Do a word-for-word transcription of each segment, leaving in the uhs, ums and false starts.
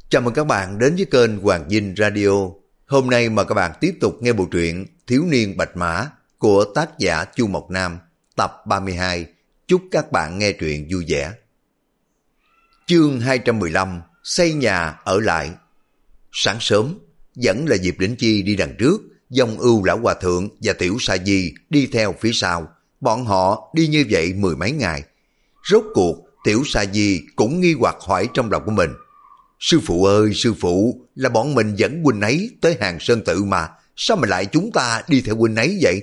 Chào mừng các bạn đến với kênh Hoàng Dinh Radio. Hôm nay mời các bạn tiếp tục nghe bộ truyện Thiếu niên Bạch Mã của tác giả Chu Mộc Nam, tập ba mươi hai. Chúc các bạn nghe truyện vui vẻ. Chương hai trăm mười lăm, xây nhà ở lại. Sáng sớm, vẫn là Diệp Đỉnh Chi đi đằng trước, Dông Ưu Lão Hòa Thượng và Tiểu Sa Di đi theo phía sau. Bọn họ đi như vậy mười mấy ngày. Rốt cuộc, Tiểu Sa Di cũng nghi hoặc hỏi trong lòng của mình. Sư phụ ơi, sư phụ, là bọn mình dẫn huynh ấy tới Hàng Sơn Tự mà, sao mà lại chúng ta đi theo huynh ấy vậy?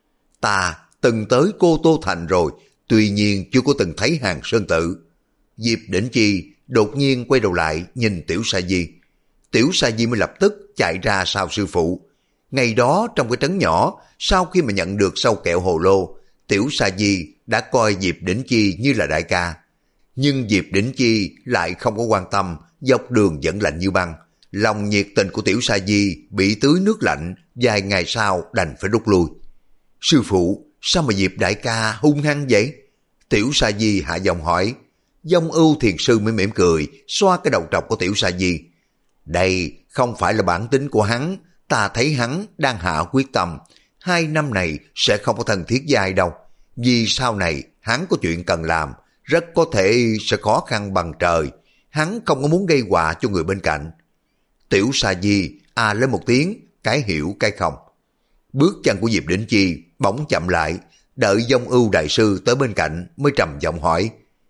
Ta từng tới Cô Tô Thành rồi, tuy nhiên chưa có từng thấy Hàng Sơn Tự. Diệp Đỉnh Chi đột nhiên quay đầu lại nhìn Tiểu Sa Di. Tiểu Sa Di mới lập tức chạy ra sau sư phụ. Ngày đó trong cái trấn nhỏ, sau khi mà nhận được sâu kẹo hồ lô, Tiểu Sa Di đã coi Diệp Đỉnh Chi như là đại ca. Nhưng Diệp Đỉnh Chi lại không có quan tâm, dọc đường vẫn lạnh như băng. Lòng nhiệt tình của Tiểu Sa Di bị tưới nước lạnh, vài ngày sau đành phải rút lui. Sư phụ, sao mà Diệp đại ca hung hăng vậy? Tiểu Sa Di hạ giọng hỏi. Dông Ưu Thiền Sư mới mỉm cười, xoa cái đầu trọc của Tiểu Sa Di. Đây không phải là bản tính của hắn, ta thấy hắn đang hạ quyết tâm. Hai năm này sẽ không có thân thiết với ai đâu, vì sau này hắn có chuyện cần làm, rất có thể sẽ khó khăn bằng trời. Hắn không có muốn gây họa cho người bên cạnh. Tiểu Sa Di à lên một tiếng, cái hiểu cái không. Bước chân của Diệp Đỉnh Chi bỗng chậm lại, đợi Dông Ưu đại sư tới bên cạnh mới trầm giọng hỏi.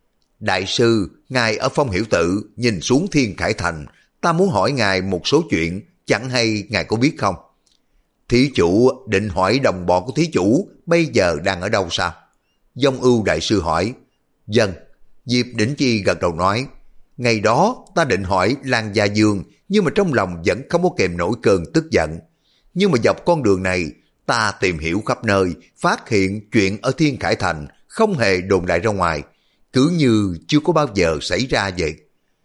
Đại sư, ngài ở Phong Hiểu Tự nhìn xuống Thiên Khải Thành, ta muốn hỏi ngài một số chuyện, chẳng hay ngài có biết không? Thí chủ định hỏi đồng bọn của thí chủ bây giờ đang ở đâu sao? Dông Ưu đại sư hỏi. Vâng. Diệp Đỉnh Chi gật đầu nói. Ngày đó ta định hỏi Lan Gia Dương, nhưng mà trong lòng vẫn không có kềm nổi cơn tức giận. Nhưng mà dọc con đường này, ta tìm hiểu khắp nơi, phát hiện chuyện ở Thiên Khải Thành không hề đồn đại ra ngoài, cứ như chưa có bao giờ xảy ra vậy.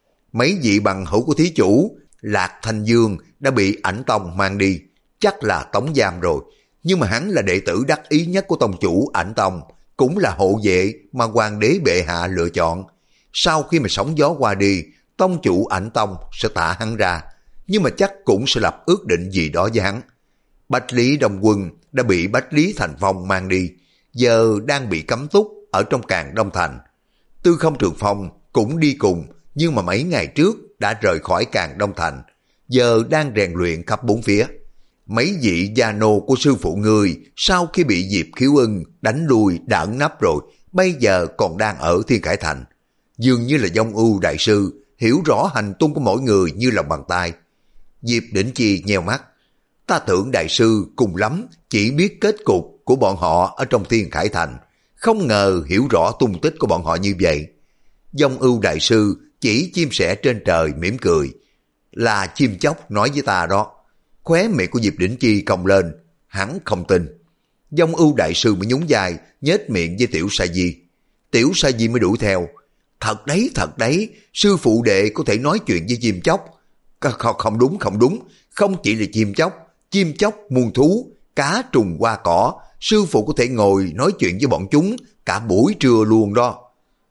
Mấy vị bằng hữu của thí chủ, Lạc Thanh Dương đã bị Ảnh Tông mang đi, chắc là tống giam rồi. Nhưng mà hắn là đệ tử đắc ý nhất của tông chủ Ảnh Tông, cũng là hộ vệ mà hoàng đế bệ hạ lựa chọn. Sau khi mà sóng gió qua đi, tông chủ Ảnh Tông sẽ thả hắn ra, nhưng mà chắc cũng sẽ lập ước định gì đó với hắn. Bách Lý Đông Quân đã bị Bách Lý Thành Phong mang đi, giờ đang bị cấm túc ở trong Càn Đông Thành. Tư Không Trường Phong cũng đi cùng, nhưng mà mấy ngày trước đã rời khỏi Càn Đông Thành, giờ đang rèn luyện khắp bốn phía. Mấy vị gia nô của sư phụ người sau khi bị Diệp Khiếu Ưng đánh lui đã ẩn nấp rồi, bây giờ còn đang ở Thiên Khải Thành. Dường như là Dông Ưu đại sư hiểu rõ hành tung của mỗi người như lòng bàn tay. Diệp Đỉnh Chi nheo mắt. Ta tưởng đại sư cùng lắm chỉ biết kết cục của bọn họ ở trong Thiên Khải Thành, không ngờ hiểu rõ tung tích của bọn họ như vậy. Dông Ưu đại sư chỉ chim sẻ trên trời mỉm cười. Là chim chóc nói với ta đó. Khóe miệng của Diệp Đỉnh Chi cong lên, hắn không tin. Dông Ưu đại sư mới nhún vai, nhếch miệng với Tiểu Sa Di. Tiểu Sa Di mới đuổi theo. Thật đấy, thật đấy, sư phụ đệ có thể nói chuyện với chim chóc. Không, không đúng, không đúng, không chỉ là chim chóc, chim chóc, muôn thú, cá trùng hoa cỏ, sư phụ có thể ngồi nói chuyện với bọn chúng cả buổi trưa luôn đó.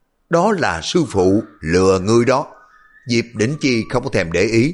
Đó là sư phụ lừa ngươi đó. Diệp Đỉnh Chi không có thèm để ý.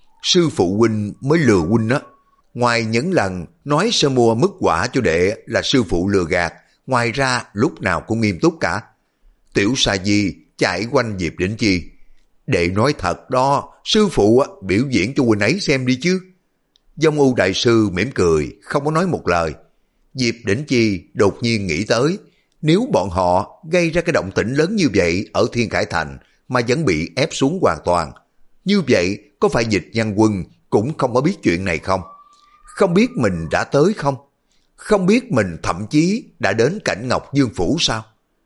Sư phụ huynh mới lừa huynh á. Ngoài những lần nói sẽ mua mứt quả cho đệ là sư phụ lừa gạt, ngoài ra lúc nào cũng nghiêm túc cả. Tiểu Sa Di chạy quanh Diệp Đỉnh Chi. Đệ nói thật đó, sư phụ biểu diễn cho huynh ấy xem đi chứ. Dông Ưu đại sư mỉm cười, không có nói một lời. Diệp Đỉnh Chi đột nhiên nghĩ tới, nếu bọn họ gây ra cái động tĩnh lớn như vậy ở Thiên Khải Thành mà vẫn bị ép xuống hoàn toàn, như vậy có phải Dịch Nhân Quân cũng không có biết chuyện này không? Không biết mình đã tới không? Không biết mình thậm chí đã đến Cảnh Ngọc Dương Phủ sao?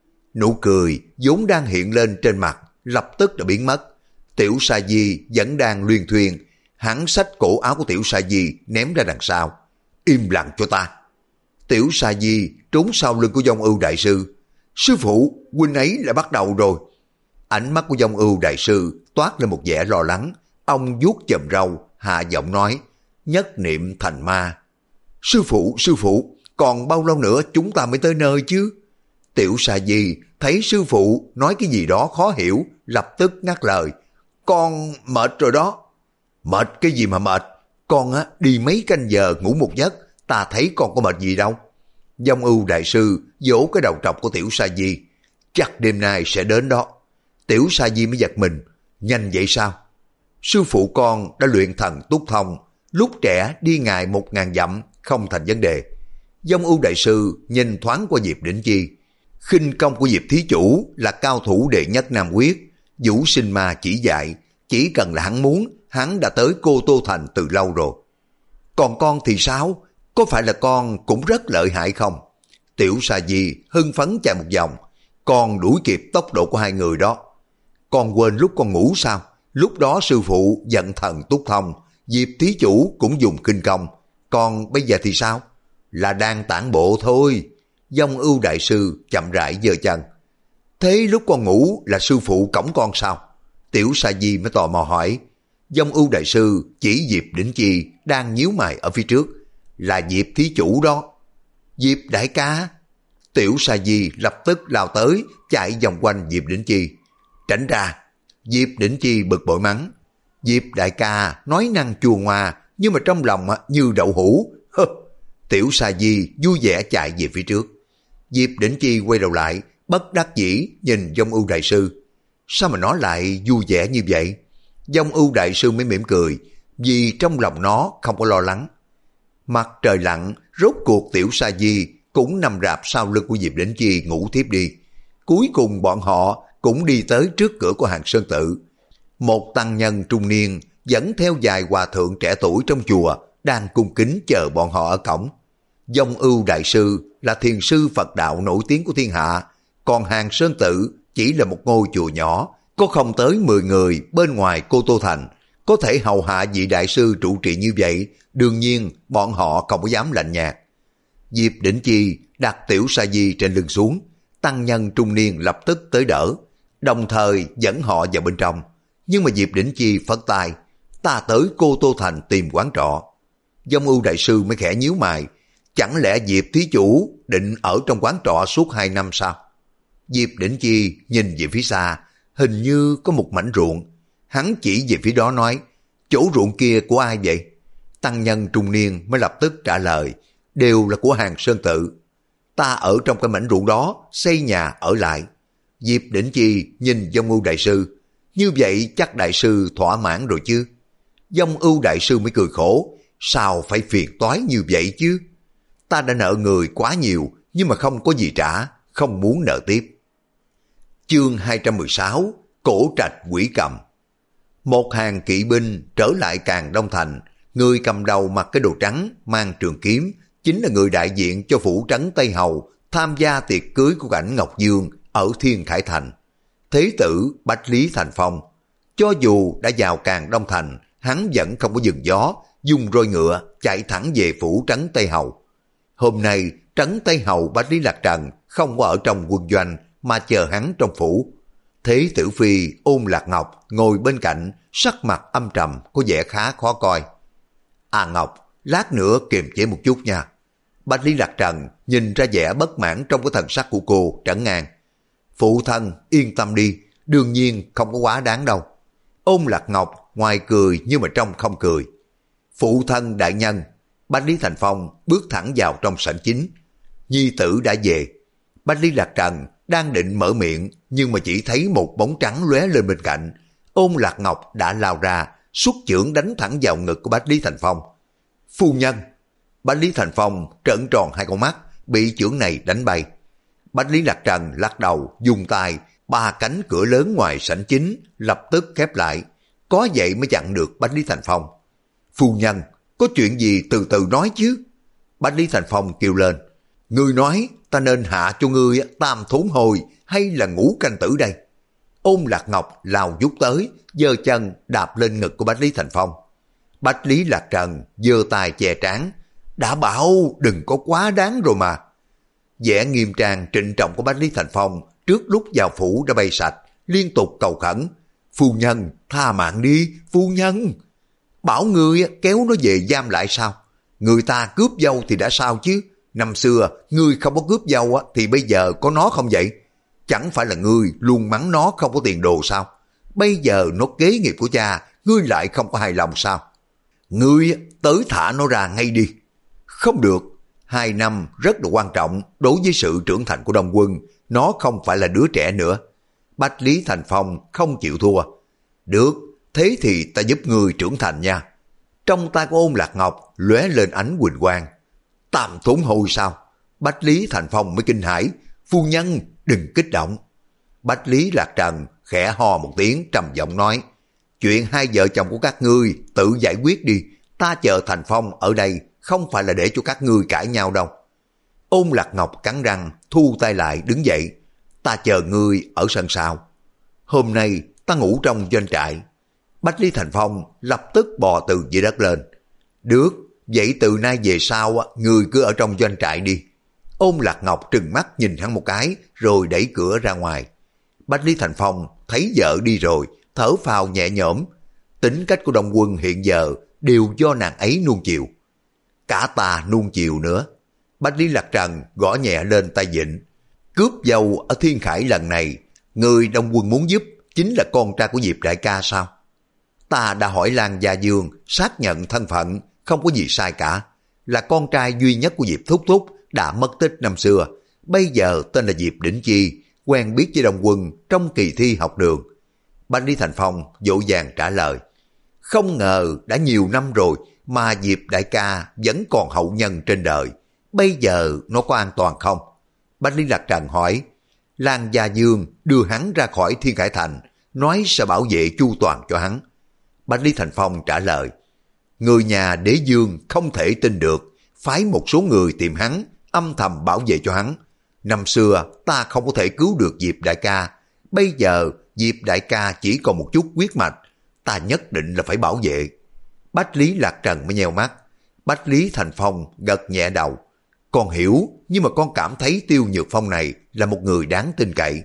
Nụ cười vốn đang hiện lên trên mặt lập tức đã biến mất. Tiểu Sa Di vẫn đang luyên thuyên, hắn xách cổ áo của Tiểu Sa Di ném ra đằng sau. Im lặng cho ta. Tiểu Sa Di trốn sau lưng của Dông Ưu đại sư. Sư phụ, huynh ấy đã bắt đầu rồi. Ánh mắt của Dông Ưu đại sư toát lên một vẻ lo lắng. Ông vuốt chòm râu, hạ giọng nói, nhất niệm thành ma. Sư phụ, sư phụ, còn bao lâu nữa chúng ta mới tới nơi chứ? Tiểu Sa Di thấy sư phụ nói cái gì đó khó hiểu, lập tức ngắt lời. con mệt rồi đó. Mệt cái gì mà mệt, con á đi mấy canh giờ ngủ một giấc, ta thấy con có mệt gì đâu. Dông Ưu đại sư vỗ cái đầu trọc của Tiểu Sa Di. Chắc đêm nay sẽ đến đó. Tiểu Sa Di mới giật mình. Nhanh vậy sao? Sư phụ con đã luyện thần túc thông, lúc trẻ đi ngày một ngàn dặm không thành vấn đề. Dông Ưu đại sư nhìn thoáng qua Diệp Đỉnh Chi. Khinh công của Diệp thí chủ là cao thủ đệ nhất Nam Quyết. Vũ Sinh Ma chỉ dạy, chỉ cần là hắn muốn, hắn đã tới Cô Tô Thành từ lâu rồi. Còn con thì sao? Có phải là con cũng rất lợi hại không? Tiểu Sa Di hưng phấn chạy một vòng. Con đuổi kịp tốc độ của hai người đó. Con quên lúc con ngủ sao? Lúc đó sư phụ giận thần túc thông, Diệp thí chủ cũng dùng kinh công. Còn bây giờ thì sao? Là đang tản bộ thôi. Dông Ưu đại sư chậm rãi giơ chân. Thế lúc con ngủ là sư phụ cõng con sao? Tiểu Sa Di mới tò mò hỏi. Dông Ưu đại sư chỉ Diệp Đỉnh Chi đang nhíu mày ở phía trước. Là Diệp thí chủ đó. Diệp đại ca. Tiểu Sa Di lập tức lao tới, chạy vòng quanh Diệp Đỉnh Chi. Tránh ra. Diệp Đỉnh Chi bực bội mắng. Diệp đại ca nói năng chua ngoa, nhưng mà trong lòng như đậu hũ. Tiểu Sa Di vui vẻ chạy về phía trước. Diệp Đỉnh Chi quay đầu lại, bất đắc dĩ nhìn Dông Ưu đại sư. Sao mà nó lại vui vẻ như vậy? Dông Ưu đại sư mới mỉm cười, vì trong lòng nó không có lo lắng. Mặt trời lặn, rốt cuộc Tiểu Sa Di cũng nằm rạp sau lưng của Diệp Đỉnh Chi ngủ thiếp đi. Cuối cùng bọn họ cũng đi tới trước cửa của Hàng Sơn Tự. Một tăng nhân trung niên dẫn theo vài hòa thượng trẻ tuổi trong chùa đang cung kính chờ bọn họ ở cổng. Dông Ưu đại sư là thiền sư Phật đạo nổi tiếng của thiên hạ, còn Hàng Sơn Tự chỉ là một ngôi chùa nhỏ, có không tới mười người bên ngoài Cô Tô Thành, có thể hầu hạ vị đại sư trụ trì như vậy, đương nhiên bọn họ không có dám lạnh nhạt. Diệp Đỉnh Chi đặt Tiểu Sa Di trên lưng xuống, tăng nhân trung niên lập tức tới đỡ, đồng thời dẫn họ vào bên trong. Nhưng mà Diệp Đỉnh Chi phất tay, ta tới Cô Tô Thành tìm quán trọ. Dông Ưu đại sư mới khẽ nhíu mày, chẳng lẽ Diệp thí chủ định ở trong quán trọ suốt hai năm sao? Diệp Đỉnh Chi nhìn về phía xa, hình như có một mảnh ruộng. Hắn chỉ về phía đó nói, chỗ ruộng kia của ai vậy? Tăng nhân trung niên mới lập tức trả lời, đều là của Hàng Sơn Tự. Ta ở trong cái mảnh ruộng đó, xây nhà ở lại. Diệp Đỉnh Chi nhìn Dông Ưu đại sư, như vậy chắc đại sư thỏa mãn rồi chứ? Dông Ưu đại sư mới cười khổ, sao phải phiền toái như vậy chứ? Ta đã nợ người quá nhiều, nhưng mà không có gì trả, không muốn nợ tiếp. Chương hai trăm mười sáu, Cổ Trạch Quỷ Cầm. Một hàng kỵ binh trở lại Càn Đông Thành, người cầm đầu mặc cái đồ trắng, mang trường kiếm, chính là người đại diện cho phủ trấn Tây Hầu tham gia tiệc cưới của Cảnh Ngọc Dương ở Thiên Khải Thành. Thế tử Bách Lý Thành Phong, cho dù đã vào Càn Đông Thành, hắn vẫn không có dừng gió, dùng roi ngựa chạy thẳng về phủ trấn Tây Hầu. Hôm nay trấn Tây Hầu Bách Lý Lạc Trần không có ở trong quân doanh mà chờ hắn trong phủ. Thế tử phi Ôn Lạc Ngọc ngồi bên cạnh, sắc mặt âm trầm, có vẻ khá khó coi. À Ngọc, lát nữa kiềm chế một chút nha. Bách Lý Lạc Trần nhìn ra vẻ bất mãn trong cái thần sắc của cô, trấn ngang. Phụ thân yên tâm đi, đương nhiên không có quá đáng đâu. Ôn Lạc Ngọc ngoài cười nhưng mà trong không cười. Phụ thân đại nhân. Bách Lý Thành Phong bước thẳng vào trong sảnh chính. Nhi tử đã về. Bách Lý Lạc Trần đang định mở miệng, nhưng mà chỉ thấy một bóng trắng lóe lên bên cạnh. Ôn Lạc Ngọc đã lao ra, xuất chưởng đánh thẳng vào ngực của Bách Lý Thành Phong. Phu nhân! Bách Lý Thành Phong trợn tròn hai con mắt, bị chưởng này đánh bay. Bách Lý Lạc Trần lắc đầu, dùng tay, ba cánh cửa lớn ngoài sảnh chính lập tức khép lại, có vậy mới chặn được Bách Lý Thành Phong. Phu nhân, có chuyện gì từ từ nói chứ? Bách Lý Thành Phong kêu lên. Ngươi nói ta nên hạ cho ngươi tam thốn hồi hay là ngũ canh tử đây? Ôn Lạc Ngọc lao vút tới, giơ chân đạp lên ngực của Bách Lý Thành Phong. Bách Lý Lạc Trần giơ tay che trán. Đã bảo đừng có quá đáng rồi mà. Vẻ nghiêm trang trịnh trọng của Bách Lý Thành Phong trước lúc vào phủ đã bay sạch, liên tục cầu khẩn. Phu nhân, tha mạng đi, phu nhân. Bảo ngươi kéo nó về giam lại sao? Người ta cướp dâu thì đã sao chứ? Năm xưa, ngươi không có cướp dâu thì bây giờ có nó không vậy? Chẳng phải là ngươi luôn mắng nó không có tiền đồ sao? Bây giờ nó kế nghiệp của cha, ngươi lại không có hài lòng sao? Ngươi tới thả nó ra ngay đi. Không được, hai năm rất là quan trọng đối với sự trưởng thành của Đông Quân, nó không phải là đứa trẻ nữa. Bách Lý Thành Phong không chịu thua. Được, thế thì ta giúp ngươi trưởng thành nha. Trong tay của Ôn Lạc Ngọc lóe lên ánh huỳnh quang. Tam thốn hồi sao? Bách Lý Thành Phong mới kinh hãi. Phu nhân đừng kích động. Bách Lý Lạc Trần khẽ ho một tiếng trầm giọng nói, chuyện hai vợ chồng của các ngươi tự giải quyết đi, ta chờ Thành Phong ở đây không phải là để cho các ngươi cãi nhau đâu. Ôn Lạc Ngọc cắn răng thu tay lại đứng dậy, ta chờ ngươi ở sân sau. Hôm nay ta ngủ trong doanh trại. Bách Lý Thành Phong lập tức bò từ dưới đất lên. Được, vậy từ nay về sau ngươi cứ ở trong doanh trại đi. Ôn Lạc Ngọc trừng mắt nhìn hắn một cái rồi đẩy cửa ra ngoài. Bách Lý Thành Phong thấy vợ đi rồi, thở phào nhẹ nhõm. Tính cách của Đông Quân hiện giờ đều do nàng ấy nuông chiều. Cả ta nuông chiều nữa. Bách Lý Lạc Trần gõ nhẹ lên tay vịn. Cướp dâu ở Thiên Khải lần này, người Đông Quân muốn giúp chính là con trai của Diệp đại ca sao? Ta đã hỏi Lan Gia Dương xác nhận thân phận, không có gì sai cả. Là con trai duy nhất của Diệp Thúc Thúc đã mất tích năm xưa. Bây giờ tên là Diệp Đỉnh Chi, quen biết với Đông Quân trong kỳ thi học đường. Bách Lý Thành Phong vội vàng trả lời. Không ngờ đã nhiều năm rồi mà Diệp đại ca vẫn còn hậu nhân trên đời. Bây giờ nó có an toàn không? Bách Lý Lạc Trần hỏi. Lan Gia Dương đưa hắn ra khỏi Thiên Khải Thành, nói sẽ bảo vệ chu toàn cho hắn. Bách Lý Thành Phong trả lời. Người nhà Đế Dương không thể tin được, phái một số người tìm hắn, âm thầm bảo vệ cho hắn. Năm xưa ta không có thể cứu được Diệp đại ca, bây giờ Diệp đại ca chỉ còn một chút huyết mạch, ta nhất định là phải bảo vệ. Bách Lý Lạc Trần mới nheo mắt. Bách Lý Thành Phong gật nhẹ đầu. Con hiểu, nhưng mà con cảm thấy Tiêu Nhược Phong này là một người đáng tin cậy.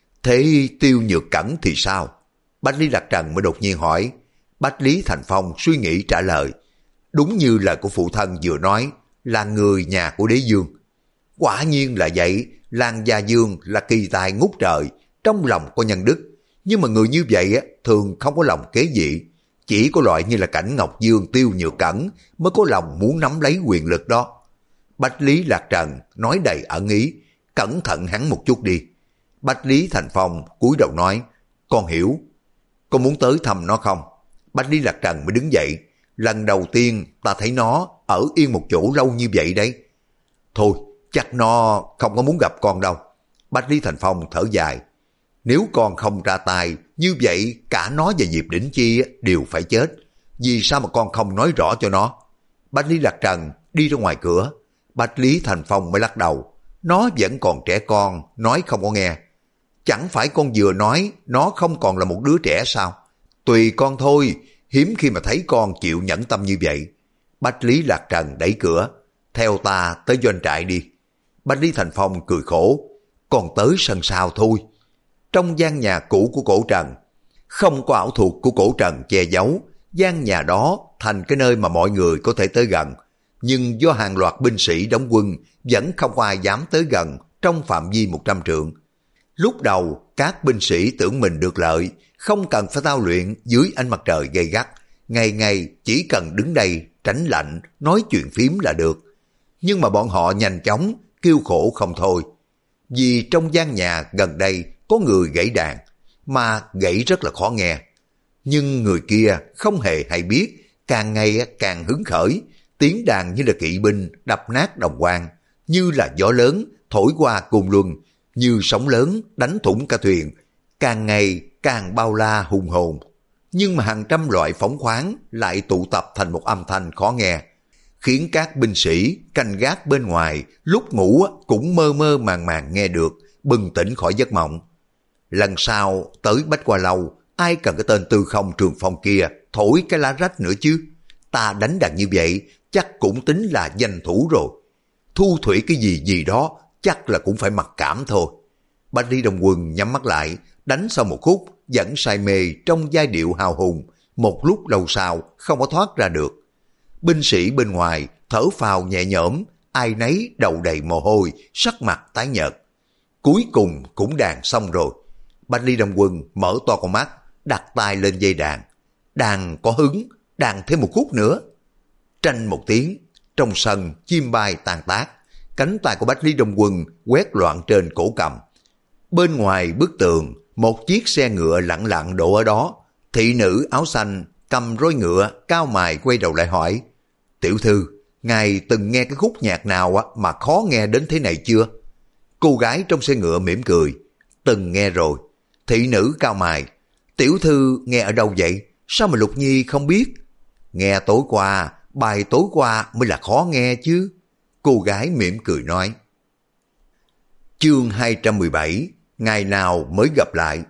Thế Tiêu Nhược Cẩn thì sao? Bách Lý Lạc Trần mới đột nhiên hỏi. Bách Lý Thành Phong suy nghĩ trả lời. Đúng như lời của phụ thân vừa nói, là người nhà của Đế Dương. Quả nhiên là vậy, Lan Gia Dương là kỳ tài ngút trời, trong lòng có nhân đức. Nhưng mà người như vậy thường không có lòng kế vị. Chỉ có loại như là Cảnh Ngọc Dương, Tiêu Nhược Cẩn mới có lòng muốn nắm lấy quyền lực đó. Bách Lý Lạc Trần nói đầy ẩn ý. Cẩn thận hắn một chút đi. Bách Lý Thành Phong cúi đầu nói. Con hiểu. Con muốn tới thăm nó không? Bách Lý Lạc Trần mới đứng dậy. Lần đầu tiên ta thấy nó ở yên một chỗ lâu như vậy đấy. Thôi, chắc nó không có muốn gặp con đâu. Bách Lý Thành Phong thở dài. Nếu con không ra tay, như vậy cả nó và Diệp Đỉnh Chi đều phải chết. Vì sao mà con không nói rõ cho nó? Bách Lý Lạc Trần đi ra ngoài cửa. Bách Lý Thành Phong mới lắc đầu. Nó vẫn còn trẻ con, nói không có nghe. Chẳng phải con vừa nói nó không còn là một đứa trẻ sao? Tùy con thôi, hiếm khi mà thấy con chịu nhẫn tâm như vậy. Bách Lý Lạc Trần đẩy cửa. Theo ta tới doanh trại đi. Bách Lý Thành Phong cười khổ. Còn tới sân sau thôi. Trong gian nhà cũ của cổ Trần, không có ảo thuật của cổ Trần che giấu, gian nhà đó thành cái nơi mà mọi người có thể tới gần. Nhưng do hàng loạt binh sĩ đóng quân, vẫn không có ai dám tới gần trong phạm vi một trăm trượng. Lúc đầu, các binh sĩ tưởng mình được lợi, không cần phải thao luyện dưới ánh mặt trời gay gắt. Ngày ngày chỉ cần đứng đây, tránh lạnh, nói chuyện phím là được. Nhưng mà bọn họ nhanh chóng, kêu khổ không thôi. Vì trong gian nhà gần đây có người gãy đàn, mà gãy rất là khó nghe. Nhưng người kia không hề hay biết, càng ngày càng hứng khởi, tiếng đàn như là kỵ binh đập nát đồng quan, như là gió lớn thổi qua cồn luân, như sóng lớn đánh thủng cả thuyền, càng ngày càng bao la hùng hồn. Nhưng mà hàng trăm loại phóng khoáng lại tụ tập thành một âm thanh khó nghe, khiến các binh sĩ canh gác bên ngoài lúc ngủ cũng mơ mơ màng màng nghe được, bừng tỉnh khỏi giấc mộng. Lần sau tới Bách Hoa Lâu, ai cần cái tên Tư Không Trường Phong kia thổi cái lá rách nữa chứ? Ta đánh đàn như vậy chắc cũng tính là danh thủ rồi. Thu thủy cái gì gì đó chắc là cũng phải mặc cảm thôi. Bách Lý Đông Quân nhắm mắt lại, đánh sau một khúc, vẫn say mê trong giai điệu hào hùng, một lúc lâu sau không có thoát ra được. Binh sĩ bên ngoài thở phào nhẹ nhõm, ai nấy đầu đầy mồ hôi, sắc mặt tái nhợt. Cuối cùng cũng đàn xong rồi. Bách Lý Đông Quân mở to con mắt, đặt tay lên dây đàn. Đàn có hứng, đàn thêm một khúc nữa. Tranh một tiếng, trong sân chim bay tàn tác, cánh tay của Bách Lý Đông Quân quét loạn trên cổ cầm. Bên ngoài bức tường, một chiếc xe ngựa lặng lặng đổ ở đó. Thị nữ áo xanh cầm roi ngựa, cao mày quay đầu lại hỏi: Tiểu thư, ngài từng nghe cái khúc nhạc nào mà khó nghe đến thế này chưa? Cô gái trong xe ngựa mỉm cười: Từng nghe rồi. Thị nữ cao mày: Tiểu thư nghe ở đâu vậy? Sao mà Lục Nhi không biết? Nghe tối qua, bài tối qua mới là khó nghe chứ. Cô gái mỉm cười nói. Chương hai trăm mười bảy, ngày nào mới gặp lại.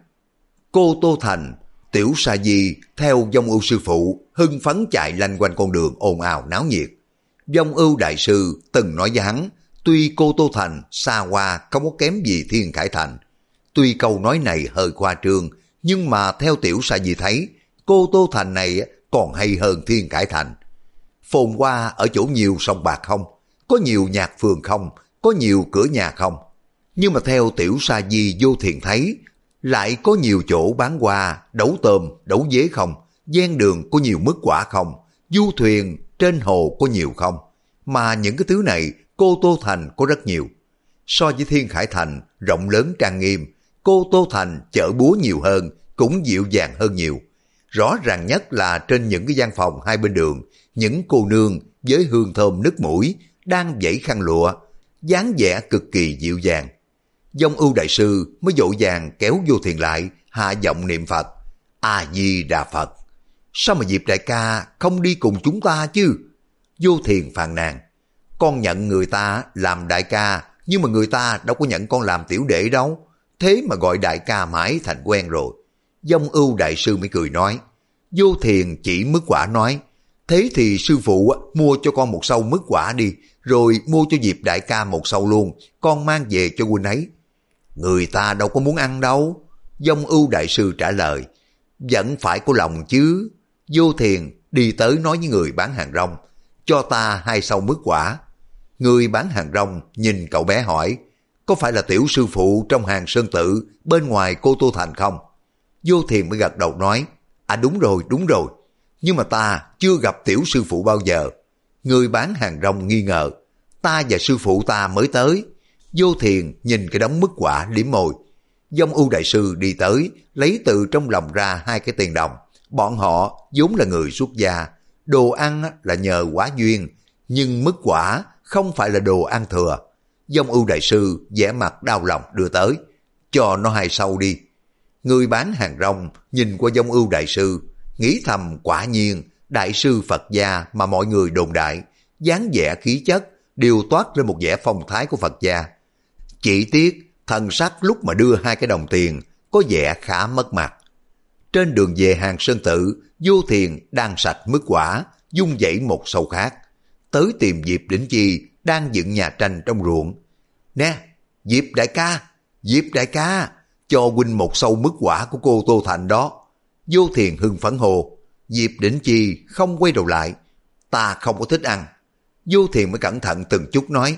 Cô Tô Thành, Tiểu Sa Di theo Vong Ưu sư phụ hưng phấn chạy lanh quanh con đường ồn ào náo nhiệt. Vong Ưu đại sư từng nói với hắn, tuy cô Tô Thành xa hoa không có kém gì Thiên Khải Thành. Tuy câu nói này hơi khoa trương, nhưng mà theo Tiểu Sa Di thấy, cô Tô Thành này còn hay hơn Thiên Khải Thành. Phồn hoa ở chỗ nhiều sông bạc không? Có nhiều nhạc phường không? Có nhiều cửa nhà không? Nhưng mà theo Tiểu Sa Di vô thiền thấy, lại có nhiều chỗ bán hoa, đấu tôm, đấu dế không? Gian đường có nhiều mứt quả không? Du thuyền trên hồ có nhiều không? Mà những cái thứ này cô Tô Thành có rất nhiều. So với Thiên Khải Thành rộng lớn trang nghiêm, cô Tô Thành chở búa nhiều hơn, cũng dịu dàng hơn nhiều. Rõ ràng nhất là trên những cái gian phòng hai bên đường, những cô nương với hương thơm nức mũi đang vẫy khăn lụa, dáng vẻ cực kỳ dịu dàng. Vong Ưu đại sư mới dội vàng kéo Vô Thiền lại, hạ giọng niệm Phật: A Di Đà Phật. Sao mà Diệp đại ca không đi cùng chúng ta chứ? Vô Thiền phàn nàn: Con nhận người ta làm đại ca, nhưng mà người ta đâu có nhận con làm tiểu đệ đâu. Thế mà gọi đại ca mãi thành quen rồi. Vong Ưu đại sư mới cười nói. Vô Thiền chỉ mứt quả nói: Thế thì sư phụ mua cho con một sâu mứt quả đi, rồi mua cho Diệp đại ca một sâu luôn, con mang về cho huynh ấy. Người ta đâu có muốn ăn đâu. Vong Ưu đại sư trả lời. Vẫn phải có lòng chứ. Vô Thiền đi tới nói với người bán hàng rong: Cho ta hai sâu mứt quả. Người bán hàng rong nhìn cậu bé hỏi: Có phải là tiểu sư phụ trong hàng Sơn Tự bên ngoài cô Tô Thành không? Vô Thiền mới gật đầu nói: À đúng rồi, đúng rồi. Nhưng mà ta chưa gặp tiểu sư phụ bao giờ. Người bán hàng rong nghi ngờ: Ta và sư phụ ta mới tới. Vô Thiền nhìn cái đống mứt quả liếm môi. Vong Ưu đại sư đi tới, lấy từ trong lòng ra hai cái tiền đồng. Bọn họ vốn là người xuất gia, đồ ăn là nhờ quả duyên, nhưng mứt quả không phải là đồ ăn thừa. Vong Ưu đại sư vẻ mặt đau lòng đưa tới: Cho nó hai sâu đi. Người bán hàng rong nhìn qua Vong Ưu đại sư, nghĩ thầm quả nhiên đại sư Phật gia mà mọi người đồn đại, dáng vẻ khí chất đều toát lên một vẻ phong thái của Phật gia. Chỉ tiếc thần sắc lúc mà đưa hai cái đồng tiền có vẻ khá mất mặt. Trên đường về hàng Sơn Tự, Vô Thiền đang sạch mứt quả, dung dãy một sâu khác, tới tìm Diệp Đỉnh Chi đang dựng nhà tranh trong ruộng. Nè, Diệp đại ca, Diệp đại ca, cho huynh một sâu mứt quả của cô Tô Thành đó. Vô Thiền hưng phấn hồ. Diệp Đỉnh Chi không quay đầu lại: Ta không có thích ăn. Vô Thiền mới cẩn thận từng chút nói: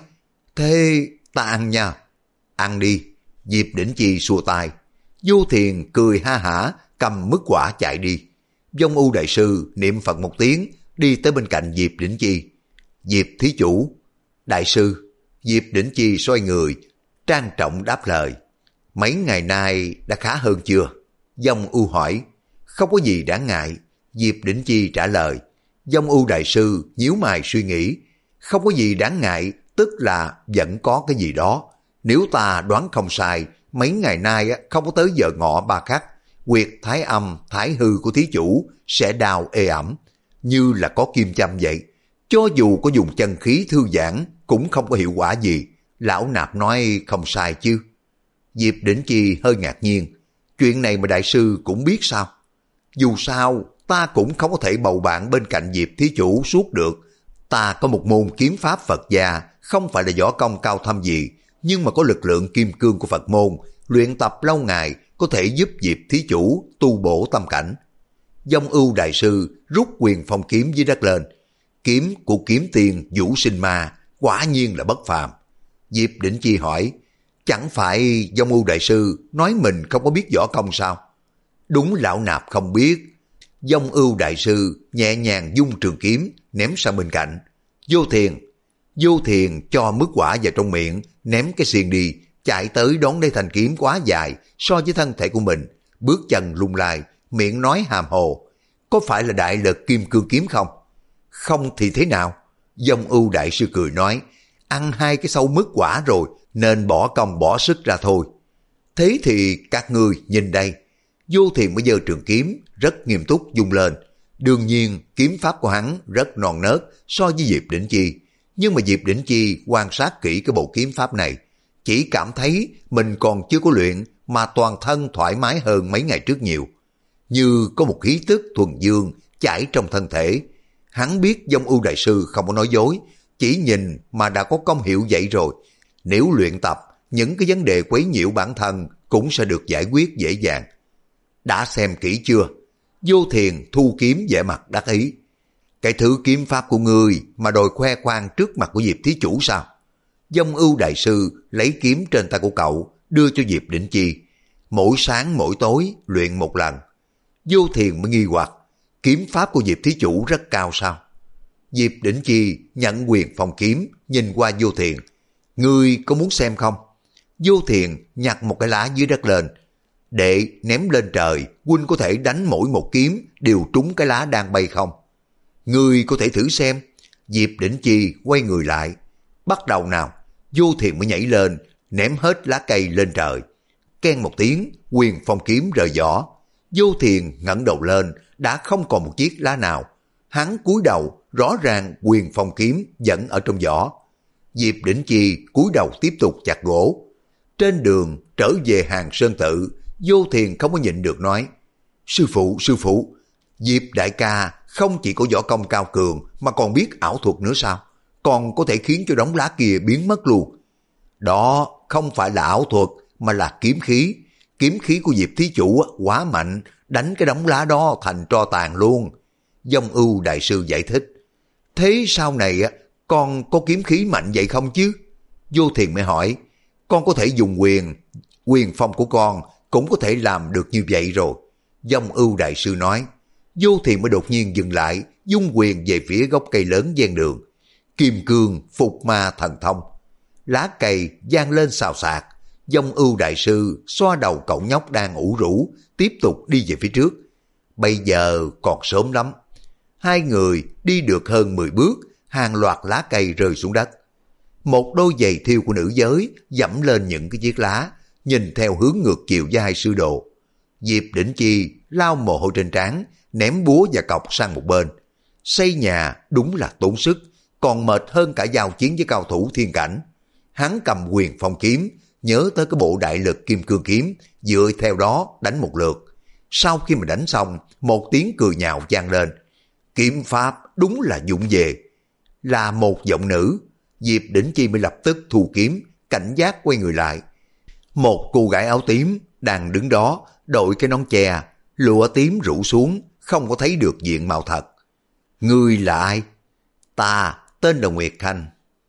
Thế ta ăn nha. Ăn đi. Diệp Đỉnh Chi xua tay. Vô Thiền cười ha hả cầm mứt quả chạy đi. Vong Ưu đại sư niệm Phật một tiếng, đi tới bên cạnh Diệp Đỉnh Chi. Diệp thí chủ. Đại sư. Diệp Đỉnh Chi xoay người, trang trọng đáp lời: Mấy ngày nay đã khá hơn chưa? Vong Ưu hỏi. Không có gì đáng ngại. Diệp Đỉnh Chi trả lời. Vong Ưu đại sư nhíu mày suy nghĩ. Không có gì đáng ngại, tức là vẫn có cái gì đó. Nếu ta đoán không sai, mấy ngày nay không có tới giờ ngọ ba khắc, huyệt thái âm, thái hư của thí chủ sẽ đau ê ẩm, như là có kim châm vậy. Cho dù có dùng chân khí thư giãn cũng không có hiệu quả gì. Lão nạp nói không sai chứ? Diệp Đỉnh Chi hơi ngạc nhiên. Chuyện này mà đại sư cũng biết sao? Dù sao, ta cũng không có thể bầu bạn bên cạnh Diệp thí chủ suốt được. Ta có một môn kiếm pháp Phật gia, không phải là võ công cao thâm gì, nhưng mà có lực lượng kim cương của Phật môn, luyện tập lâu ngày có thể giúp Diệp thí chủ tu bổ tâm cảnh. Vong Ưu đại sư rút quyền phong kiếm dưới đất lên. Kiếm của kiếm tiền Vũ Sinh Ma quả nhiên là bất phàm. Diệp Đỉnh Chi hỏi: Chẳng phải Vong Ưu đại sư nói mình không có biết võ công sao? Đúng lão nạp không biết. Dông Ưu đại sư nhẹ nhàng dung trường kiếm ném sang bên cạnh. Vô Thiền, Vô Thiền cho mứt quả vào trong miệng, ném cái xiên đi, chạy tới đón lấy thanh kiếm quá dài so với thân thể của mình, bước chân lung lai, miệng nói hàm hồ. Có phải là đại lực kim cương kiếm không? Không thì thế nào? Dông Ưu đại sư cười nói, ăn hai cái sâu mứt quả rồi nên bỏ công bỏ sức ra thôi. Thế thì các ngươi nhìn đây. Vô Thiền mới giơ trường kiếm rất nghiêm túc dùng lên. Đương nhiên kiếm pháp của hắn rất non nớt so với Diệp Đỉnh Chi, nhưng mà Diệp Đỉnh Chi quan sát kỹ cái bộ kiếm pháp này, chỉ cảm thấy mình còn chưa có luyện mà toàn thân thoải mái hơn mấy ngày trước nhiều, như có một khí tức thuần dương chảy trong thân thể. Hắn biết Dông Ưu đại sư không có nói dối, chỉ nhìn mà đã có công hiệu vậy rồi. Nếu luyện tập, những cái vấn đề quấy nhiễu bản thân cũng sẽ được giải quyết dễ dàng. Đã xem kỹ chưa? Vô Thiền thu kiếm vẻ mặt đắc ý. Cái thứ kiếm pháp của ngươi mà đòi khoe khoang trước mặt của Diệp thí chủ sao? Dông Ưu đại sư lấy kiếm trên tay của cậu đưa cho Diệp Đỉnh Chi. Mỗi sáng mỗi tối luyện một lần. Vô Thiền mới nghi hoặc, kiếm pháp của Diệp thí chủ rất cao sao? Diệp Đỉnh Chi nhận quyền phong kiếm, nhìn qua Vô Thiền. Ngươi có muốn xem không? Vô Thiền nhặt một cái lá dưới đất lên. Đệ ném lên trời, huynh có thể đánh mỗi một kiếm đều trúng cái lá đang bay không? Ngươi có thể thử xem. Diệp Đỉnh Chi quay người lại. Bắt đầu nào. Vô Thiền mới nhảy lên, ném hết lá cây lên trời. Keng một tiếng, quyền phong kiếm rời vỏ. Vô Thiền ngẩng đầu lên, đã không còn một chiếc lá nào. Hắn cúi đầu, rõ ràng quyền phong kiếm vẫn ở trong vỏ. Diệp Đỉnh Chi cúi đầu tiếp tục chặt gỗ. Trên đường trở về hàng Sơn Tự, Vô Thiền không có nhịn được nói, sư phụ, sư phụ, Diệp đại ca không chỉ có võ công cao cường mà còn biết ảo thuật nữa sao? Còn có thể khiến cho đống lá kia biến mất luôn. Đó không phải là ảo thuật mà là kiếm khí. Kiếm khí của Diệp thí chủ quá mạnh, đánh cái đống lá đó thành tro tàn luôn. Dông Ưu đại sư giải thích. Thế sau này con có kiếm khí mạnh vậy không chứ? Vô Thiền mới hỏi. Con có thể dùng quyền, quyền phong của con cũng có thể làm được như vậy rồi. Dông Ưu đại sư nói. Vô Thiền mới đột nhiên dừng lại, dung quyền về phía gốc cây lớn ven đường. Kim cương phục ma thần thông. Lá cây vang lên xào xạc. Dông Ưu đại sư xoa đầu cậu nhóc đang ủ rũ, tiếp tục đi về phía trước. Bây giờ còn sớm lắm. Hai người đi được hơn mười bước, hàng loạt lá cây rơi xuống đất. Một đôi giày thiêu của nữ giới dẫm lên những cái chiếc lá, nhìn theo hướng ngược chiều với hai sư đồ. Diệp Đỉnh Chi lau mồ hôi trên trán, ném búa và cọc sang một bên. Xây nhà đúng là tốn sức, còn mệt hơn cả giao chiến với cao thủ thiên cảnh. Hắn cầm quyền phong kiếm, nhớ tới cái bộ đại lực kim cương kiếm, dựa theo đó đánh một lượt. Sau khi mà đánh xong, một tiếng cười nhạo vang lên. Kiếm pháp đúng là dụng về. Là một giọng nữ. Diệp Đỉnh Chi mới lập tức thu kiếm, cảnh giác quay người lại. Một cô gái áo tím đang đứng đó, đội cái nón chè, lụa tím rủ xuống, không có thấy được diện mạo thật. Ngươi là ai? Ta tên là Nguyệt Khanh.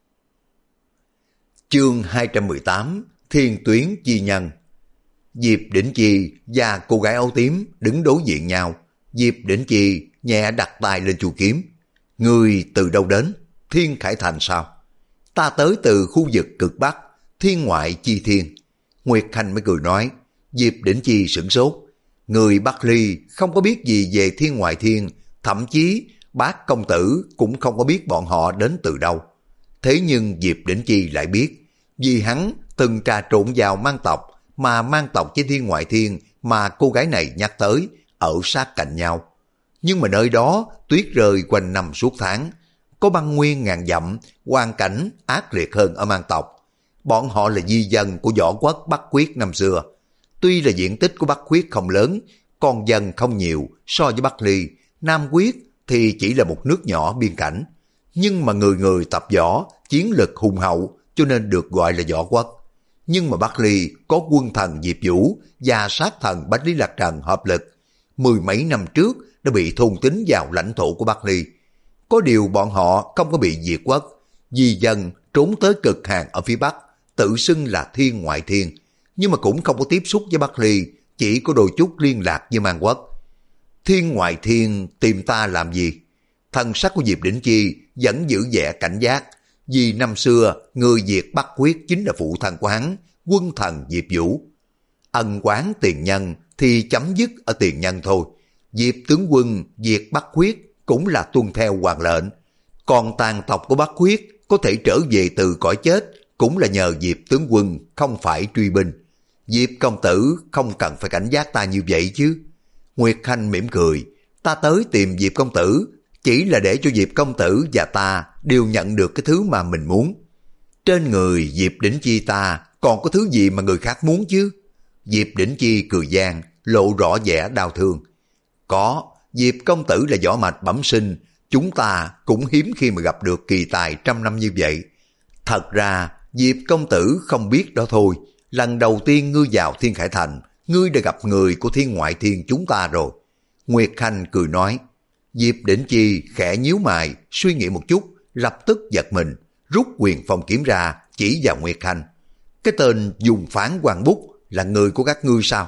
Chương hai trăm mười tám, Thiên Tuyến Chi Nhân. Diệp Đỉnh Chi và cô gái áo tím đứng đối diện nhau. Diệp Đỉnh Chi nhẹ đặt tay lên chuôi kiếm. Ngươi từ đâu đến? Thiên Khải Thành sao? Ta tới từ khu vực cực Bắc, thiên ngoại chi thiên. Nguyệt Khanh mới cười nói. Diệp Đỉnh Chi sửng sốt. Người Bắc Ly không có biết gì về thiên ngoại thiên, thậm chí bác công tử cũng không có biết bọn họ đến từ đâu. Thế nhưng Diệp Đỉnh Chi lại biết, vì hắn từng trà trộn vào mang tộc, mà mang tộc trên thiên ngoại thiên mà cô gái này nhắc tới ở sát cạnh nhau. Nhưng mà nơi đó tuyết rơi quanh năm suốt tháng, có băng nguyên ngàn dặm, hoàn cảnh ác liệt hơn ở mang tộc. Bọn họ là di dân của võ quốc Bắc Khuyết năm xưa. Tuy là diện tích của Bắc Khuyết không lớn, con dân không nhiều so với Bắc Ly, Nam Quyết thì chỉ là một nước nhỏ biên cảnh. Nhưng mà người người tập võ, chiến lực hùng hậu cho nên được gọi là võ quốc. Nhưng mà Bắc Ly có quân thần Diệp Vũ và sát thần Bách Lý Lạc Trần hợp lực. Mười mấy năm trước đã bị thôn tính vào lãnh thổ của Bắc Ly. Có điều bọn họ không có bị diệt quốc. Di dân trốn tới cực hạn ở phía Bắc, tự xưng là thiên ngoại thiên. Nhưng mà cũng không có tiếp xúc với Bắc Ly, chỉ có đôi chút liên lạc với Man Quốc. Thiên Ngoại Thiên tìm ta làm gì? Thần sắc của Diệp Đỉnh Chi vẫn giữ vẻ cảnh giác, vì năm xưa người diệt Bắc Quyết chính là phụ thân của hắn, quân thần Diệp Vũ. Ân oán tiền nhân thì chấm dứt ở tiền nhân thôi. Diệp tướng quân diệt Bắc Quyết cũng là tuân theo hoàng lệnh. Còn tàn tộc của Bắc Quyết có thể trở về từ cõi chết cũng là nhờ Diệp tướng quân, không phải truy binh. Diệp công tử không cần phải cảnh giác ta như vậy chứ. Nguyệt Khanh mỉm cười, ta tới tìm Diệp công tử chỉ là để cho Diệp công tử và ta đều nhận được cái thứ mà mình muốn. Trên người Diệp Đỉnh Chi ta còn có thứ gì mà người khác muốn chứ? Diệp Đỉnh Chi cười gian, lộ rõ vẻ đau thương. Có, Diệp công tử là võ mạch bẩm sinh, chúng ta cũng hiếm khi mà gặp được kỳ tài trăm năm như vậy. Thật ra, Diệp công tử không biết đó thôi, lần đầu tiên ngươi vào Thiên Khải Thành, ngươi đã gặp người của Thiên Ngoại Thiên chúng ta rồi. Nguyệt Khanh cười nói. Diệp Đỉnh Chi khẽ nhíu mày, suy nghĩ một chút, lập tức giật mình, rút quyền phong kiếm ra, chỉ vào Nguyệt Khanh. Cái tên dùng phán quan bút là người của các ngươi sao?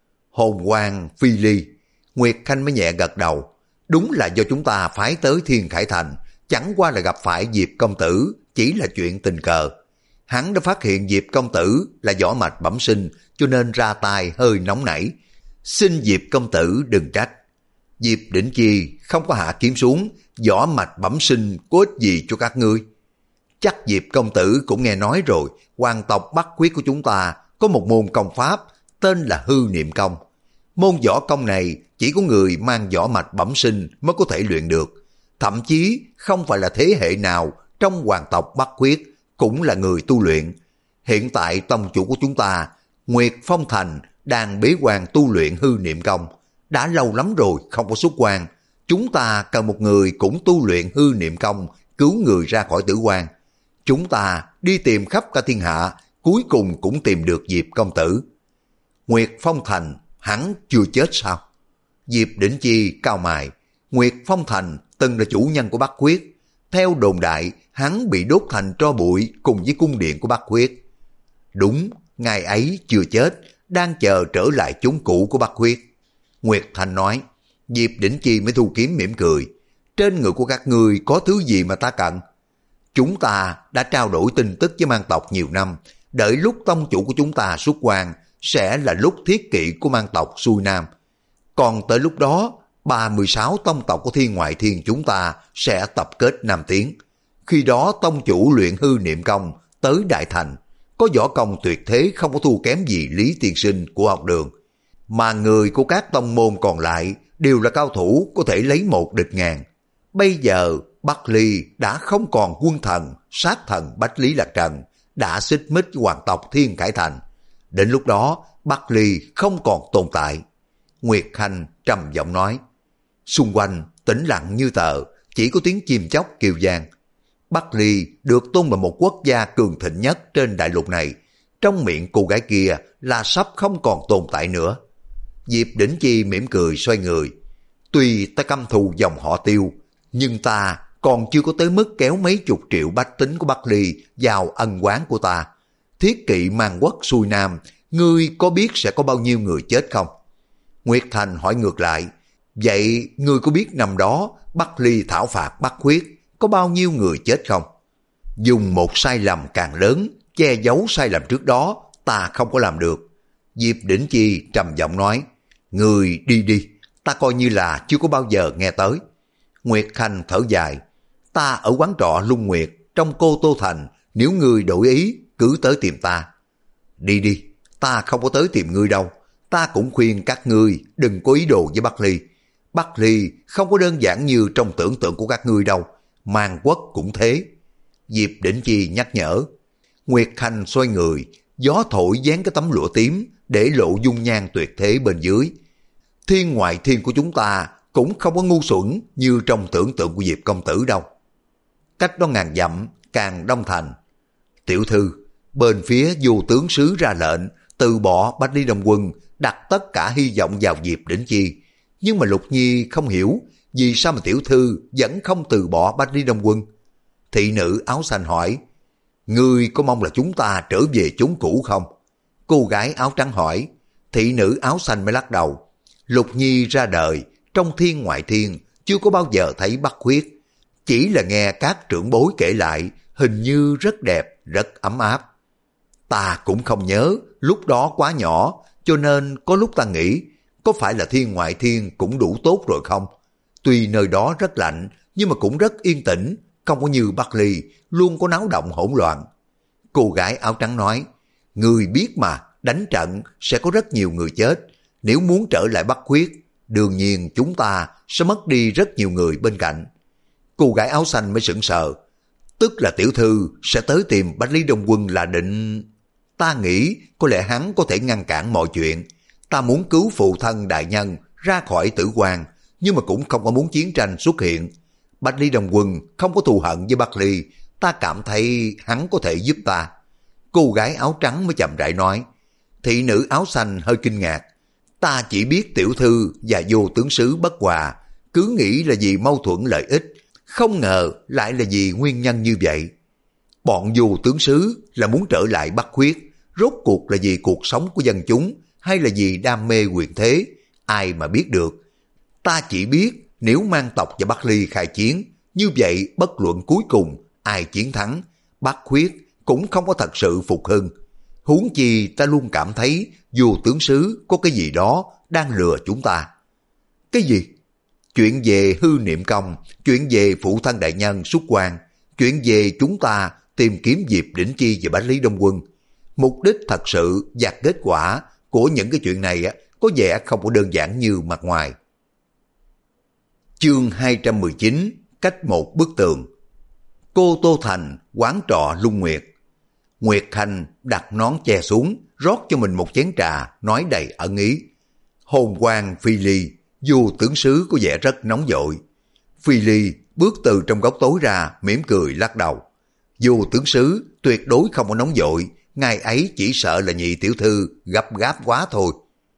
Hồn Quang Phi Ly. Nguyệt Khanh mới nhẹ gật đầu. Đúng là do chúng ta phái tới Thiên Khải Thành, chẳng qua là gặp phải Diệp công tử, chỉ là chuyện tình cờ. Hắn đã phát hiện Diệp công tử là võ mạch bẩm sinh, cho nên ra tay hơi nóng nảy. Xin Diệp công tử đừng trách. Diệp Đỉnh Chi không có hạ kiếm xuống, võ mạch bẩm sinh có ích gì cho các ngươi? Chắc Diệp công tử cũng nghe nói rồi, hoàng tộc Bắc Quyết của chúng ta có một môn công pháp tên là hư niệm công. Môn võ công này chỉ có người mang võ mạch bẩm sinh mới có thể luyện được. Thậm chí không phải là thế hệ nào trong hoàng tộc Bắc Quyết cũng là người tu luyện. Hiện tại tông chủ của chúng ta, Nguyệt Phong Thành, đang bế quan tu luyện hư niệm công. Đã lâu lắm rồi không có xuất quan. Chúng ta cần một người cũng tu luyện hư niệm công, cứu người ra khỏi tử quan. Chúng ta đi tìm khắp cả thiên hạ, cuối cùng cũng tìm được Diệp công tử. Nguyệt Phong Thành hắn chưa chết sao? Diệp Đỉnh Chi cao mày. Nguyệt Phong Thành từng là chủ nhân của Bắc Quyết. Theo đồn đại, hắn bị đốt thành tro bụi cùng với cung điện của Bắc Quyết. Đúng, ngày ấy chưa chết, đang chờ trở lại chốn cũ của Bắc Quyết. Nguyệt Thành nói. Diệp Đỉnh Chi mới thu kiếm mỉm cười. Trên người của các ngươi có thứ gì mà ta cần? Chúng ta đã trao đổi tin tức với Man tộc nhiều năm, đợi lúc tông chủ của chúng ta xuất quan sẽ là lúc thiết kỵ của Man tộc xuôi nam. Còn tới lúc đó, ba mươi sáu tông tộc của Thiên Ngoại Thiên chúng ta sẽ tập kết Nam Tiến. Khi đó tông chủ luyện hư niệm công tới Đại Thành, có võ công tuyệt thế không có thua kém gì Lý Tiên Sinh của học đường. Mà người của các tông môn còn lại đều là cao thủ có thể lấy một địch ngàn. Bây giờ Bắc Ly đã không còn quân thần, sát thần Bách Lý Lạc Trần, đã xích mích hoàng tộc Thiên Khải Thành. Đến lúc đó Bắc Ly không còn tồn tại. Nguyệt Khanh trầm giọng nói. Xung quanh tĩnh lặng như tờ, chỉ có tiếng chim chóc kêu vang. Bắc Ly được tôn là một quốc gia cường thịnh nhất trên đại lục này. Trong miệng cô gái kia là sắp không còn tồn tại nữa. Diệp Đỉnh Chi mỉm cười xoay người. Tuy ta căm thù dòng họ Tiêu, nhưng ta còn chưa có tới mức kéo mấy chục triệu bách tính của Bắc Ly vào ân oán của ta. Thiết kỵ Man Quốc xuôi nam, ngươi có biết sẽ có bao nhiêu người chết không? Nguyệt Thành hỏi ngược lại. Vậy ngươi có biết năm đó Bắc Ly thảo phạt Bắc Quyết có bao nhiêu người chết không? Dùng một sai lầm càng lớn che giấu sai lầm trước đó, ta không có làm được. Diệp Đỉnh Chi trầm giọng nói. Ngươi đi đi, ta coi như là chưa có bao giờ nghe tới. Nguyệt Khanh thở dài. Ta ở quán trọ Lung Nguyệt trong Cô Tô Thành, nếu ngươi đổi ý cứ tới tìm ta. Đi đi, ta không có tới tìm ngươi đâu. Ta cũng khuyên các ngươi đừng có ý đồ với Bắc Ly. Bắc Ly không có đơn giản như trong tưởng tượng của các ngươi đâu. Man Quốc cũng thế. Diệp Đỉnh Chi nhắc nhở. Nguyệt Khanh xoay người, gió thổi dán cái tấm lụa tím để lộ dung nhan tuyệt thế bên dưới. Thiên Ngoại Thiên của chúng ta cũng không có ngu xuẩn như trong tưởng tượng của Diệp công tử đâu. Cách đó ngàn dặm, Càng Đông Thành. Tiểu thư, bên phía vô tướng sứ ra lệnh từ bỏ Bách Lý Đông Quân, đặt tất cả hy vọng vào Diệp Đỉnh Chi. Nhưng mà Lục Nhi không hiểu vì sao mà tiểu thư vẫn không từ bỏ Bách Lý Đông Quân. Thị nữ áo xanh hỏi. Ngươi có mong là chúng ta trở về chốn cũ không? Cô gái áo trắng hỏi. Thị nữ áo xanh mới lắc đầu. Lục Nhi ra đời trong thiên ngoại thiên, chưa có bao giờ thấy Bắc Khuyết. Chỉ là nghe các trưởng bối kể lại, hình như rất đẹp, rất ấm áp. Ta cũng không nhớ, lúc đó quá nhỏ, cho nên có lúc ta nghĩ, có phải là thiên ngoại thiên cũng đủ tốt rồi không? Tuy nơi đó rất lạnh, nhưng mà cũng rất yên tĩnh, không có như Bắc Ly, luôn có náo động hỗn loạn. Cô gái áo trắng nói, người biết mà, đánh trận sẽ có rất nhiều người chết. Nếu muốn trở lại Bắc Khuyết, đương nhiên chúng ta sẽ mất đi rất nhiều người bên cạnh. Cô gái áo xanh mới sững sờ. Tức là tiểu thư sẽ tới tìm Bách Lý Đông Quân là định... Ta nghĩ có lẽ hắn có thể ngăn cản mọi chuyện. Ta muốn cứu phụ thân đại nhân ra khỏi tử quan, nhưng mà cũng không có muốn chiến tranh xuất hiện. Bách Lý Đông Quân không có thù hận với Bắc Ly, ta cảm thấy hắn có thể giúp ta. Cô gái áo trắng mới chậm rãi nói. Thị nữ áo xanh hơi kinh ngạc. Ta chỉ biết tiểu thư và vô tướng sứ bất hòa, cứ nghĩ là vì mâu thuẫn lợi ích, không ngờ lại là vì nguyên nhân như vậy. Bọn vô tướng sứ là muốn trở lại Bắc Khuyết, rốt cuộc là vì cuộc sống của dân chúng hay là vì đam mê quyền thế, ai mà biết được. Ta chỉ biết nếu mang tộc và Bắc Ly khai chiến, như vậy bất luận cuối cùng ai chiến thắng, Bắc Khuyết cũng không có thật sự phục hưng. Huống chi ta luôn cảm thấy vô tướng sứ có cái gì đó đang lừa chúng ta. Cái gì? Chuyện về hư niệm công, chuyện về phụ thân đại nhân xuất quan, chuyện về chúng ta tìm kiếm Diệp Đỉnh Chi và Bách Lý Đông Quân. Mục đích thật sự và kết quả của những cái chuyện này có vẻ không có đơn giản như mặt ngoài. Chương hai trăm mười chín, cách một bức tường. Cô Tô Thành, quán trọ Lung Nguyệt. Nguyệt Khanh đặt nón che xuống, rót cho mình một chén trà, nói đầy ẩn ý. Hồn quang Phi Ly, vô tướng sứ có vẻ rất nóng vội. Phi Ly bước từ trong góc tối ra, mỉm cười lắc đầu. Vô tướng sứ tuyệt đối không có nóng vội, ngài ấy chỉ sợ là nhị tiểu thư gấp gáp quá thôi.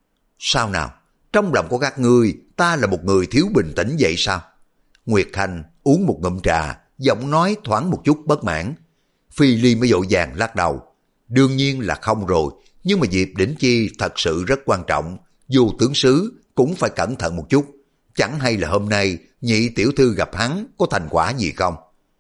Sao nào? Trong lòng của các ngươi, ta là một người thiếu bình tĩnh vậy sao? Nguyệt Khanh uống một ngụm trà, giọng nói thoáng một chút bất mãn. Phi Ly mới vội vàng lắc đầu. Đương nhiên là không rồi, nhưng mà Diệp Đỉnh Chi thật sự rất quan trọng, vô tướng sứ cũng phải cẩn thận một chút. Chẳng hay là hôm nay nhị tiểu thư gặp hắn có thành quả gì không?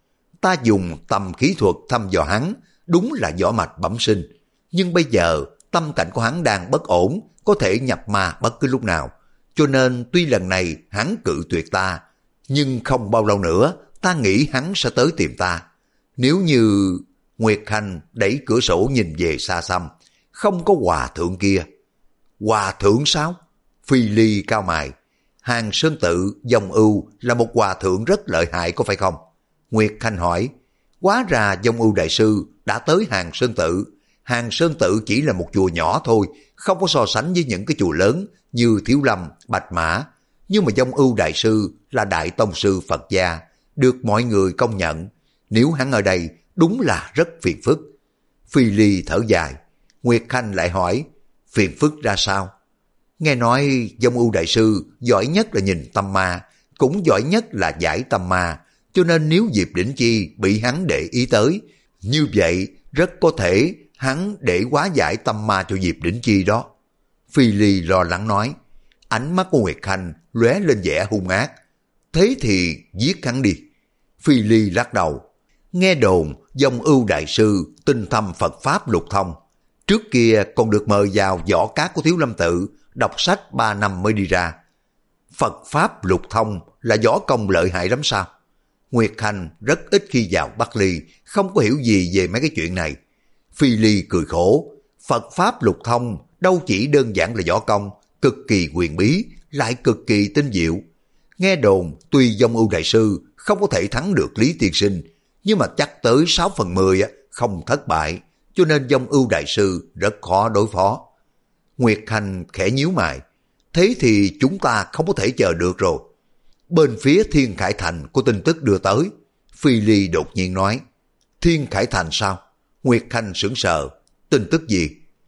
Ta dùng tâm khí thuật thăm dò hắn, đúng là võ mạch bẩm sinh. Nhưng bây giờ tâm cảnh của hắn đang bất ổn, có thể nhập ma bất cứ lúc nào. Cho nên tuy lần này hắn cự tuyệt ta, nhưng không bao lâu nữa ta nghĩ hắn sẽ tới tìm ta. Nếu như... Nguyệt Khanh đẩy cửa sổ nhìn về xa xăm, không có hòa thượng kia. Hòa thượng sao? Phi Ly cao mày. Hàng Sơn Tự Dông Ưu là một hòa thượng rất lợi hại có phải không? Nguyệt Khanh hỏi. Hóa ra Dông Ưu đại sư đã tới Hàng Sơn Tự. Hàng Sơn Tự chỉ là một chùa nhỏ thôi, không có so sánh với những cái chùa lớn như Thiếu Lâm, Bạch Mã. Nhưng mà Dông Ưu đại sư là đại tông sư Phật gia, được mọi người công nhận. Nếu hắn ở đây đúng là rất phiền phức. Phi Ly thở dài. Nguyệt Khanh lại hỏi, phiền phức ra sao? Nghe nói Dông Ưu đại sư giỏi nhất là nhìn tâm ma, cũng giỏi nhất là giải tâm ma, cho nên nếu Diệp Đỉnh Chi bị hắn để ý tới, như vậy rất có thể hắn để hóa giải tâm ma cho Diệp Đỉnh Chi đó. Phi Ly lo lắng nói. Ánh mắt của Nguyệt Khanh lóe lên vẻ hung ác. Thế thì giết hắn đi. Phi Ly lắc đầu. Nghe đồn Dông Ưu đại sư tinh thâm Phật Pháp lục thông. Trước kia còn được mời vào võ cát của Thiếu Lâm Tự, đọc sách ba năm mới đi ra. Phật Pháp lục thông là võ công lợi hại lắm sao? Nguyệt Khanh rất ít khi vào Bắc Ly, không có hiểu gì về mấy cái chuyện này. Phi Ly cười khổ. Phật Pháp lục thông đâu chỉ đơn giản là võ công, cực kỳ quyền bí, lại cực kỳ tinh diệu. Nghe đồn tuy Dông Ưu đại sư không có thể thắng được Lý tiên sinh, nhưng mà chắc tới sáu phần mười không thất bại, cho nên Dông Ưu đại sư rất khó đối phó. Nguyệt Khanh khẽ nhíu mày. Thế thì chúng ta không có thể chờ được rồi. Bên phía Thiên Khải Thành có tin tức đưa tới. Phi Ly đột nhiên nói. Thiên Khải Thành sao? Nguyệt Khanh sững sờ. Tin tức gì?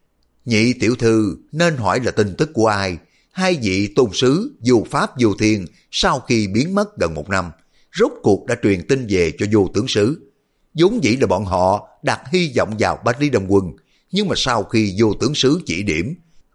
Nhị tiểu thư nên hỏi là tin tức của ai? Hai vị tôn sứ vô pháp vô thiên sau khi biến mất gần một năm, rốt cuộc đã truyền tin về cho vô tướng sứ. Vốn dĩ là bọn họ đặt hy vọng vào Bách Lý Đông Quân, nhưng mà sau khi vô tướng sứ chỉ điểm,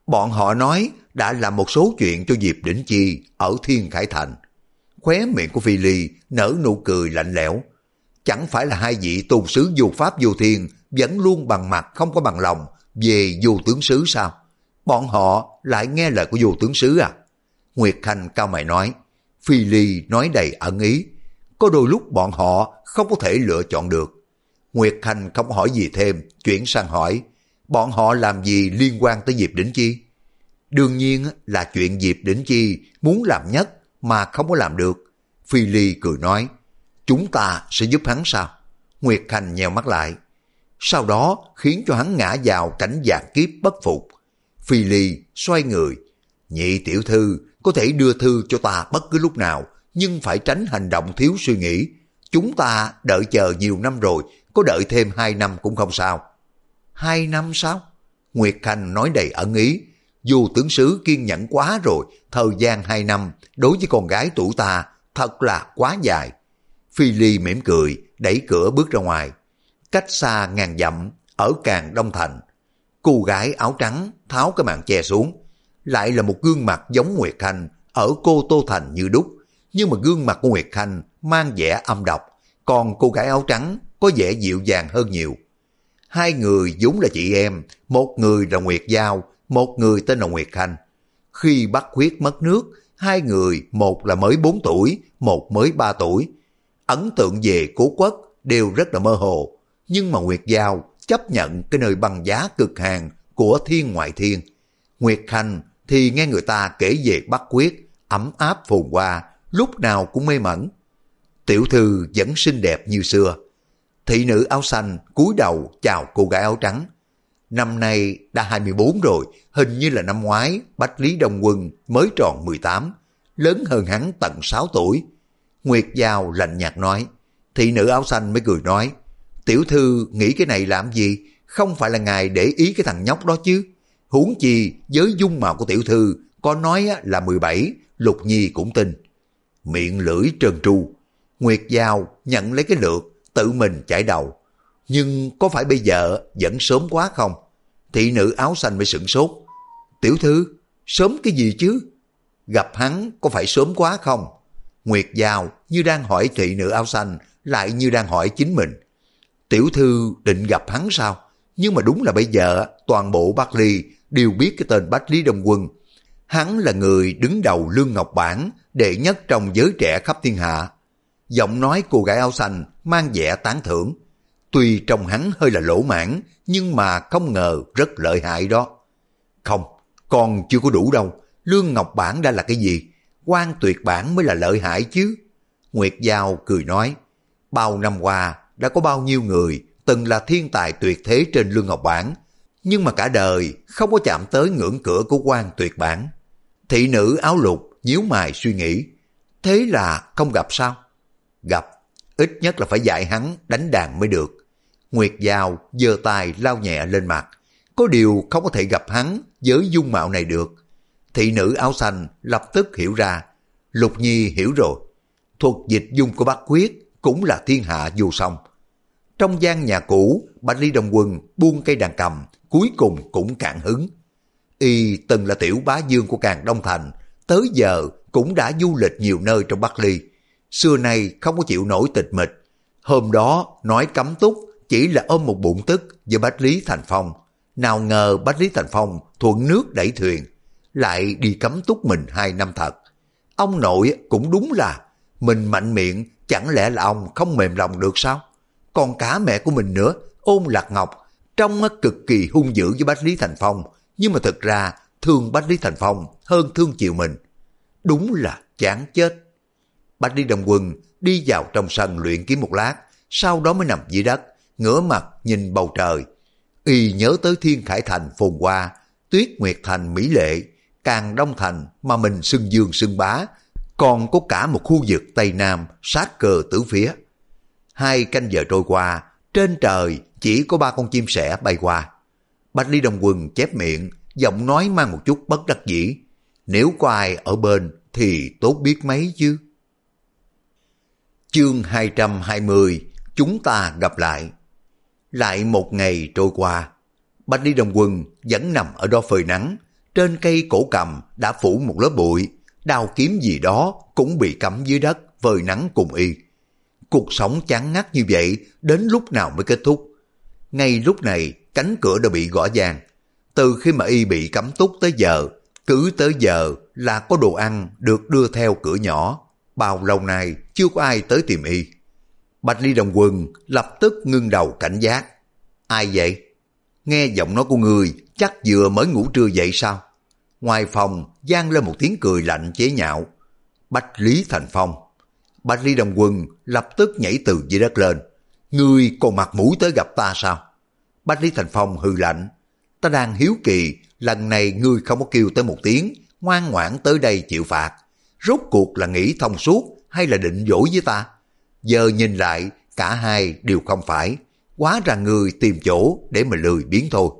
Bọn họ nói đã làm một số chuyện cho Diệp Đỉnh Chi ở Thiên Khải Thành. Khóe miệng của Phi Ly nở nụ cười lạnh lẽo. Chẳng phải là hai vị tôn sứ vô pháp vô thiên vẫn luôn bằng mặt không có bằng lòng về vô tướng sứ sao? Bọn họ lại nghe lời của vô tướng sứ à? Nguyệt Khanh cao mày nói. Phi Ly nói đầy ẩn ý. Có đôi lúc bọn họ không có thể lựa chọn được. Nguyệt Khanh không hỏi gì thêm, chuyển sang hỏi. Bọn họ làm gì liên quan tới Diệp Đỉnh Chi? Đương nhiên là chuyện Diệp Đỉnh Chi muốn làm nhất mà không có làm được. Phi Ly cười nói. Chúng ta sẽ giúp hắn sao? Nguyệt Khanh nheo mắt lại. Sau đó khiến cho hắn ngã vào cảnh vạn kiếp bất phục. Phi Ly xoay người. Nhị tiểu thư có thể đưa thư cho ta bất cứ lúc nào, nhưng phải tránh hành động thiếu suy nghĩ. Chúng ta đợi chờ nhiều năm rồi, có đợi thêm hai năm cũng không sao. Hai năm sao? Nguyệt Khanh nói đầy ẩn ý. Vô tướng sứ kiên nhẫn quá rồi, thời gian hai năm đối với con gái tuổi ta thật là quá dài. Phi Ly mỉm cười, đẩy cửa bước ra ngoài. Cách xa ngàn dặm, ở Càn Đông Thành, cô gái áo trắng tháo cái màn che xuống. Lại là một gương mặt giống Nguyệt Khanh ở Cô Tô Thành như đúc, nhưng mà gương mặt của Nguyệt Khanh mang vẻ âm độc, còn cô gái áo trắng có vẻ dịu dàng hơn nhiều. Hai người vốn là chị em, một người là Nguyệt Giao, một người tên là Nguyệt Khanh. Khi Bắc Khuyết mất nước, hai người một là mới bốn tuổi, một mới ba tuổi. Ấn tượng về Cố Quốc đều rất là mơ hồ, nhưng mà Nguyệt Giao chấp nhận cái nơi băng giá cực hạn của thiên ngoại thiên. Nguyệt Khanh thì nghe người ta kể về Bắc Khuyết, ấm áp phồn hoa, lúc nào cũng mê mẩn. Tiểu thư vẫn xinh đẹp như xưa. Thị nữ áo xanh cúi đầu chào cô gái áo trắng. Năm nay đã hai mươi bốn rồi, hình như là năm ngoái Bách Lý Đông Quân mới tròn mười tám, lớn hơn hắn tận sáu tuổi. Nguyệt Giao lạnh nhạt nói. Thị nữ áo xanh mới cười nói. Tiểu thư nghĩ cái này làm gì? Không phải là ngài để ý cái thằng nhóc đó chứ? Huống chi với dung mạo của tiểu thư, có nói là mười bảy, Lục Nhi cũng tin. Miệng lưỡi trơn tru. Nguyệt Giao nhận lấy cái lược, tự mình chải đầu. Nhưng có phải bây giờ vẫn sớm quá không? Thị nữ áo xanh mới sửng sốt. Tiểu thư, sớm cái gì chứ? Gặp hắn có phải sớm quá không? Nguyệt Giao như đang hỏi thị nữ áo xanh, lại như đang hỏi chính mình. Tiểu thư định gặp hắn sao? Nhưng mà đúng là bây giờ toàn bộ Bắc Ly đều biết cái tên Bách Lý Đông Quân. Hắn là người đứng đầu Lương Ngọc Bản, đệ nhất trong giới trẻ khắp thiên hạ. Giọng nói cô gái áo xanh mang vẻ tán thưởng. Tuy trong hắn hơi là lỗ mãn, nhưng mà không ngờ rất lợi hại đó. Không, còn chưa có đủ đâu. Lương Ngọc Bản đã là cái gì? Quan Tuyệt Bản mới là lợi hại chứ. Nguyệt Giao cười nói. Bao năm qua đã có bao nhiêu người từng là thiên tài tuyệt thế trên Lương Ngọc Bản, nhưng mà cả đời không có chạm tới ngưỡng cửa của Quan Tuyệt Bản. Thị nữ áo lục nhíu mày suy nghĩ. Thế là không gặp sao? Gặp, ít nhất là phải dạy hắn đánh đàn mới được. Nguyệt Giao giơ tay lau nhẹ lên mặt. Có điều không có thể gặp hắn với dung mạo này được. Thị nữ áo xanh lập tức hiểu ra. Lục Nhi hiểu rồi. Thuật dịch dung của Bắc Khuyết cũng là thiên hạ vô song. Trong gian nhà cũ, Bách Lý Đông Quân buông cây đàn cầm, cuối cùng cũng cạn hứng. Y từng là tiểu bá vương của Càn Đông Thành, tới giờ cũng đã du lịch nhiều nơi trong Bắc Ly. Xưa nay không có chịu nổi tịch mịch. Hôm đó nói cấm túc chỉ là ôm một bụng tức với Bách Lý Thành Phong. Nào ngờ Bách Lý Thành Phong thuận nước đẩy thuyền, lại đi cấm túc mình hai năm thật. Ông nội cũng đúng là, mình mạnh miệng chẳng lẽ là ông không mềm lòng được sao? Còn cả mẹ của mình nữa, Ôn Lạc Ngọc, trông cực kỳ hung dữ với Bách Lý Thành Phong, nhưng mà thực ra thương Bách Lý Thành Phong hơn thương chiều mình. Đúng là chán chết. Bách Lý Đông Quân đi vào trong sân luyện kiếm một lát, sau đó mới nằm dưới đất, ngửa mặt nhìn bầu trời. Y nhớ tới Thiên Khải Thành phồn hoa, Tuyết Nguyệt Thành mỹ lệ, Càn Đông Thành mà mình xưng dương xưng bá, còn có cả một khu vực Tây Nam sát cờ tứ phía. Hai canh giờ trôi qua, trên trời chỉ có ba con chim sẻ bay qua. Bách Lý Đông Quân chép miệng, giọng nói mang một chút bất đắc dĩ. Nếu có ai ở bên thì tốt biết mấy chứ. Chương hai trăm hai mươi, chúng ta gặp lại. Lại một ngày trôi qua, Bách Lý Đông Quân vẫn nằm ở đó phơi nắng. Trên cây cổ cầm đã phủ một lớp bụi, đao kiếm gì đó cũng bị cắm dưới đất phơi nắng cùng y. Cuộc sống chán ngắt như vậy đến lúc nào mới kết thúc? Ngay lúc này cánh cửa đã bị gõ vang. Từ khi mà y bị cấm túc tới giờ, cứ tới giờ là có đồ ăn được đưa theo cửa nhỏ. Bao lâu nay chưa có ai tới tìm y. Bạch Ly Đồng Quân lập tức ngưng đầu cảnh giác. Ai vậy? Nghe giọng nói của người chắc vừa mới ngủ trưa vậy sao? Ngoài phòng vang lên một tiếng cười lạnh chế nhạo. Bách Lý Thành Phong. Bạch Ly Đồng Quân lập tức nhảy từ dưới đất lên. Ngươi còn mặt mũi tới gặp ta sao? Bách Lý Thành Phong hừ lạnh. Ta đang hiếu kỳ, lần này ngươi không có kêu tới một tiếng, ngoan ngoãn tới đây chịu phạt. Rốt cuộc là nghĩ thông suốt hay là định dỗi với ta? Giờ nhìn lại, cả hai đều không phải. Quá ra ngươi tìm chỗ để mà lười biếng thôi.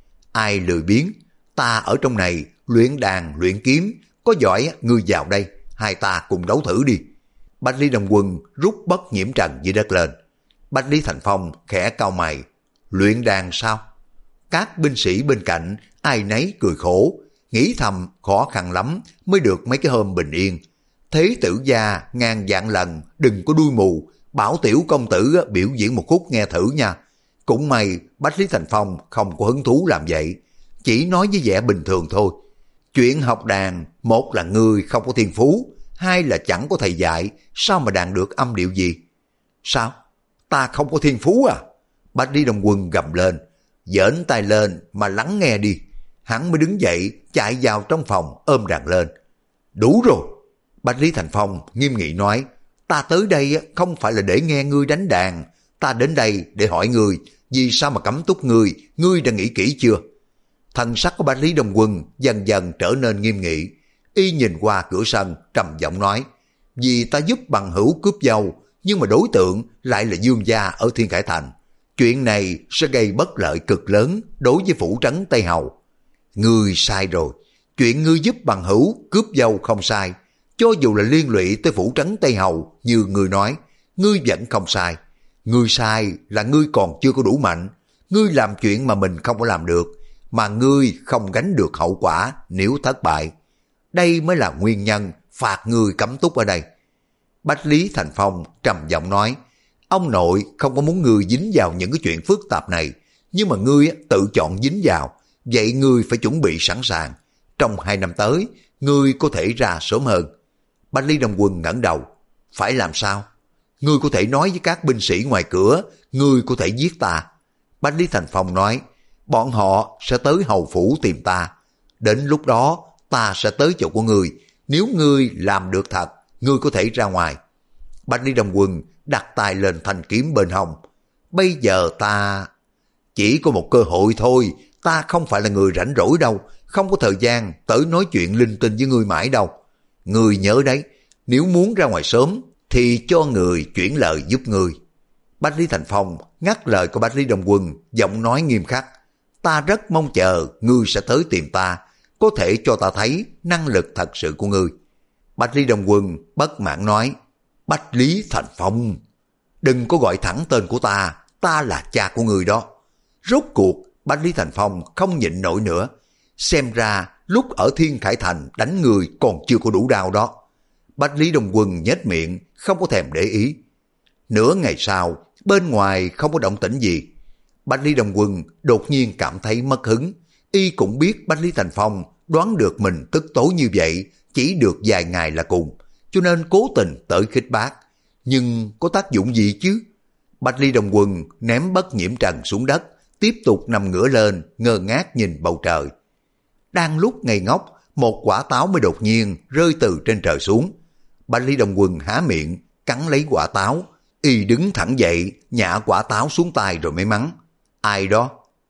Ai lười biếng? Ta ở trong này luyện đàn, luyện kiếm, có giỏi ngươi vào đây, hai ta cùng đấu thử đi. Bạch Lý Đồng Quân rút bất nhiễm trần dưới đất lên. Bạch Lý Thành Phong khẽ cau mày. Luyện đàn sao? Các binh sĩ bên cạnh ai nấy cười khổ, nghĩ thầm khó khăn lắm mới được mấy cái hôm bình yên. Thế tử gia ngàn vạn lần đừng có đuôi mù, bảo tiểu công tử biểu diễn một khúc nghe thử nha. Cũng may Bách Lý Thành Phong không có hứng thú làm vậy, chỉ nói với vẻ bình thường thôi. Chuyện học đàn, một là ngươi không có thiên phú, hai là chẳng có thầy dạy, sao mà đàn được âm điệu gì? Sao? Ta không có thiên phú à? Bách Lý Đồng Quân gầm lên, giỡn tay lên mà lắng nghe đi. Hắn mới đứng dậy chạy vào trong phòng ôm đàn lên. Đủ rồi. Bách Lý Thành Phong nghiêm nghị nói, ta tới đây không phải là để nghe ngươi đánh đàn, ta đến đây để hỏi ngươi, vì sao mà cấm túc ngươi, ngươi đã nghĩ kỹ chưa? Thần sắc của Bách Lý Đồng Quân dần dần trở nên nghiêm nghị, y nhìn qua cửa sân trầm giọng nói, vì ta giúp bằng hữu cướp dâu, nhưng mà đối tượng lại là Dương gia ở Thiên Khải Thành. Chuyện này sẽ gây bất lợi cực lớn đối với phủ trấn Tây Hầu. Ngươi sai rồi, chuyện ngươi giúp bằng hữu cướp dâu không sai, cho dù là liên lụy tới phủ trấn Tây Hầu như ngươi nói, ngươi vẫn không sai. Ngươi sai là ngươi còn chưa có đủ mạnh, ngươi làm chuyện mà mình không có làm được, mà ngươi không gánh được hậu quả nếu thất bại. Đây mới là nguyên nhân phạt ngươi cấm túc ở đây. Bách Lý Thành Phong trầm giọng nói, ông nội không có muốn ngươi dính vào những cái chuyện phức tạp này, nhưng mà ngươi tự chọn dính vào, vậy ngươi phải chuẩn bị sẵn sàng. Trong hai năm tới, ngươi có thể ra sớm hơn. Bách Lý Đồng Quân ngẩng đầu, phải làm sao? Ngươi có thể nói với các binh sĩ ngoài cửa, ngươi có thể giết ta. Bách Lý Thành Phong nói, bọn họ sẽ tới hầu phủ tìm ta. Đến lúc đó, ta sẽ tới chỗ của ngươi. Nếu ngươi làm được thật, ngươi có thể ra ngoài. Bách Lý Đồng Quân đặt tay lên thanh kiếm bên hông. Bây giờ ta... Chỉ có một cơ hội thôi, ta không phải là người rảnh rỗi đâu, không có thời gian tới nói chuyện linh tinh với ngươi mãi đâu. Ngươi nhớ đấy, nếu muốn ra ngoài sớm, thì cho người chuyển lời giúp ngươi. Bách Lý Thành Phong ngắt lời của Bách Lý Đồng Quân, giọng nói nghiêm khắc. Ta rất mong chờ ngươi sẽ tới tìm ta, có thể cho ta thấy năng lực thật sự của ngươi. Bách Lý Đồng Quân bất mãn nói, Bách Lý Thành Phong, đừng có gọi thẳng tên của ta, ta là cha của ngươi đó. Rốt cuộc, Bách Lý Thành Phong không nhịn nổi nữa. Xem ra lúc ở Thiên Khải Thành đánh người còn chưa có đủ đau đó. Bách Lý Đồng Quân nhếch miệng, không có thèm để ý. Nửa ngày sau, bên ngoài không có động tĩnh gì. Bách Lý Đồng Quân đột nhiên cảm thấy mất hứng. Y cũng biết Bách Lý Thành Phong đoán được mình tức tối như vậy chỉ được vài ngày là cùng, cho nên cố tình tới khích bác. Nhưng có tác dụng gì chứ? Bách Lý Đồng Quân ném bất nhiễm trần xuống đất, tiếp tục nằm ngửa lên, ngơ ngác nhìn bầu trời. Đang lúc ngây ngốc, một quả táo mới đột nhiên rơi từ trên trời xuống. Bách Lý Đồng Quân há miệng, cắn lấy quả táo. Y đứng thẳng dậy, nhả quả táo xuống tay rồi mới mắng. Ai đó?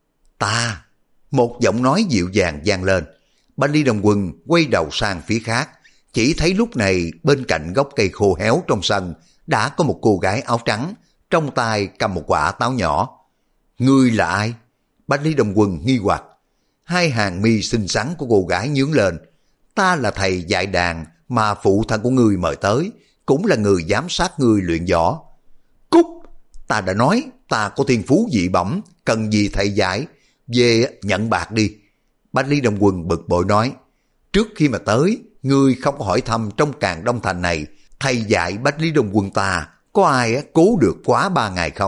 Ta. Một giọng nói dịu dàng vang lên. Bách Lý Đồng Quân quay đầu sang phía khác, chỉ thấy lúc này bên cạnh gốc cây khô héo trong sân đã có một cô gái áo trắng, trong tay cầm một quả táo nhỏ. Ngươi là ai? Bách Lý Đồng Quân nghi hoặc. Hai hàng mi xinh xắn của cô gái nhướng lên. Ta là thầy dạy đàn mà phụ thân của ngươi mời tới, cũng là người giám sát ngươi luyện võ. Cút! Ta đã nói ta có thiên phú dị bẩm, cần gì thầy dạy, về nhận bạc đi. Bạch Ly Đồng Quân bực bội nói, trước khi mà tới, ngươi không có hỏi thăm trong Càn Đông Thành này, thầy dạy Bạch Ly Đồng Quân ta, có ai cố được quá ba ngày không?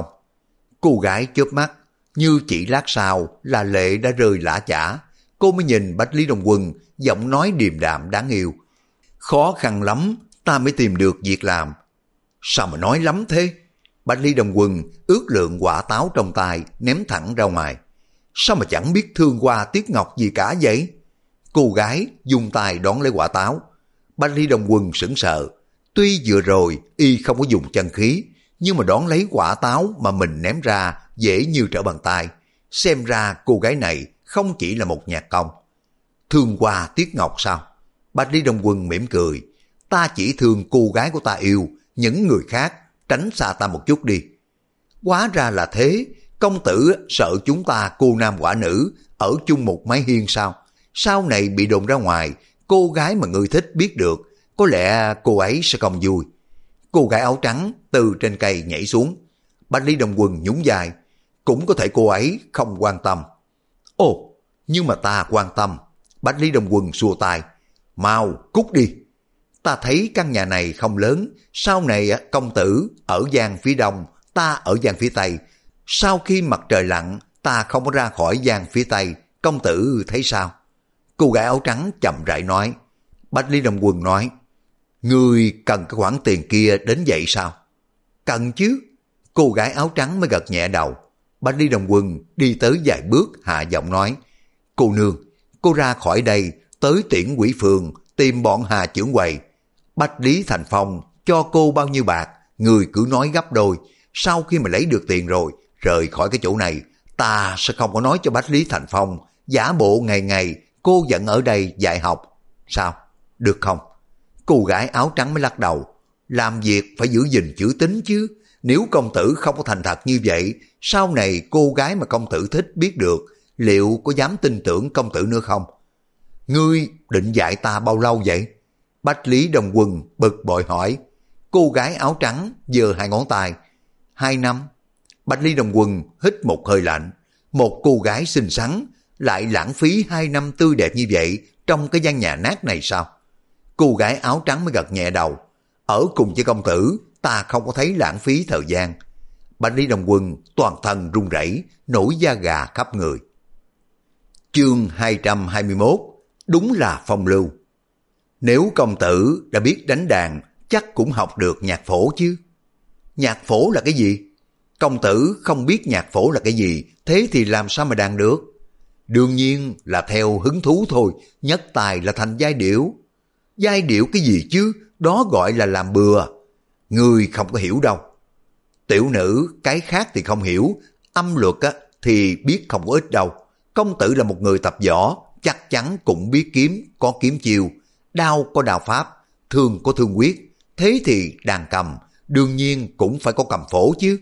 Cô gái chớp mắt, như chỉ lát sau là lệ đã rơi lã chả. Cô mới nhìn Bạch Lý Đồng Quân, giọng nói điềm đạm đáng yêu. Khó khăn lắm, ta mới tìm được việc làm. Sao mà nói lắm thế? Bạch Lý Đồng Quân ước lượng quả táo trong tay, ném thẳng ra ngoài. Sao mà chẳng biết thương hoa tiếc ngọc gì cả vậy? Cô gái dùng tay đón lấy quả táo. Bạch Lý Đồng Quân sững sờ. Tuy vừa rồi y không có dùng chân khí, nhưng mà đón lấy quả táo mà mình ném ra dễ như trở bàn tay. Xem ra cô gái này không chỉ là một nhạc công. Thương hoa tiếc ngọc sao? Bạch Lý Đồng Quân mỉm cười. Ta chỉ thương cô gái của ta yêu, những người khác tránh xa ta một chút đi. Hóa ra là thế, công tử sợ chúng ta cô nam quả nữ ở chung một mái hiên sao? Sau này bị đồn ra ngoài, cô gái mà người thích biết được, có lẽ cô ấy sẽ không vui. Cô gái áo trắng từ trên cây nhảy xuống. Bạch Lý Đồng Quân nhún vai. Cũng có thể cô ấy không quan tâm. Ồ, nhưng mà ta quan tâm. Bạch Lý Đồng Quân xua tay. Mau, cút đi. Ta thấy căn nhà này không lớn. Sau này công tử ở gian phía đông, ta ở gian phía tây. Sau khi mặt trời lặn, ta không có ra khỏi gian phía tây. Công tử thấy sao? Cô gái áo trắng chậm rãi nói. Bạch Lý Đồng Quân nói. Ngươi cần cái khoản tiền kia đến vậy sao? Cần chứ. Cô gái áo trắng mới gật nhẹ đầu. Bạch Lý Đồng Quân đi tới vài bước hạ giọng nói. Cô nương, cô ra khỏi đây tới Tiễn Quỷ Phường tìm bọn Hà trưởng quầy. Bạch Lý Thành Phong cho cô bao nhiêu bạc, người cứ nói gấp đôi. Sau khi mà lấy được tiền rồi, rời khỏi cái chỗ này, ta sẽ không có nói cho Bạch Lý Thành Phong giả bộ ngày ngày cô vẫn ở đây dạy học. Sao? Được không? Cô gái áo trắng mới lắc đầu. Làm việc phải giữ gìn chữ tín chứ. Nếu công tử không có thành thật như vậy, sau này cô gái mà công tử thích biết được, liệu có dám tin tưởng công tử nữa không? Ngươi định dạy ta bao lâu vậy? Bạch Lý Đồng Quân bực bội hỏi. Cô gái áo trắng giơ hai ngón tay. Hai năm. Bạch Lý Đồng Quân hít một hơi lạnh. Một cô gái xinh xắn lại lãng phí hai năm tươi đẹp như vậy trong cái gian nhà nát này sao? Cô gái áo trắng mới gật nhẹ đầu. Ở cùng với công tử, ta không có thấy lãng phí thời gian. Bạch Lý Đồng Quân toàn thân run rẩy, nổi da gà khắp người. Chương hai trăm hai mươi mốt. Đúng là phong lưu. Nếu công tử đã biết đánh đàn, chắc cũng học được nhạc phổ chứ. Nhạc phổ là cái gì? Công tử không biết nhạc phổ là cái gì, thế thì làm sao mà đàn được? Đương nhiên là theo hứng thú thôi, nhất tài là thành giai điệu. Giai điệu cái gì chứ, đó gọi là làm bừa. Người không có hiểu đâu. Tiểu nữ cái khác thì không hiểu, âm luật á thì biết không có ít đâu. Công tử là một người tập võ, chắc chắn cũng biết kiếm có kiếm chiêu, đao có đao pháp, thương có thương quyết. Thế thì đàn cầm đương nhiên cũng phải có cầm phổ chứ.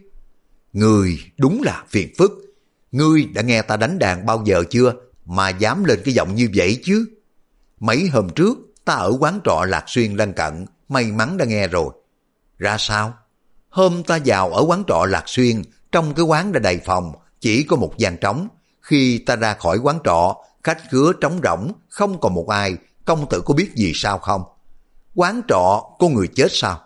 Người đúng là phiền phức. Ngươi đã nghe ta đánh đàn bao giờ chưa mà dám lên cái giọng như vậy chứ? Mấy hôm trước ta ở quán trọ Lạc Xuyên lân cận, may mắn đã nghe rồi. Ra sao? Hôm ta vào ở quán trọ Lạc Xuyên, trong cái quán đã đầy phòng, chỉ có một gian trống. Khi ta ra khỏi quán trọ, khách khứa trống rỗng, không còn một ai. Công tử có biết gì sao không? Quán trọ có người chết sao?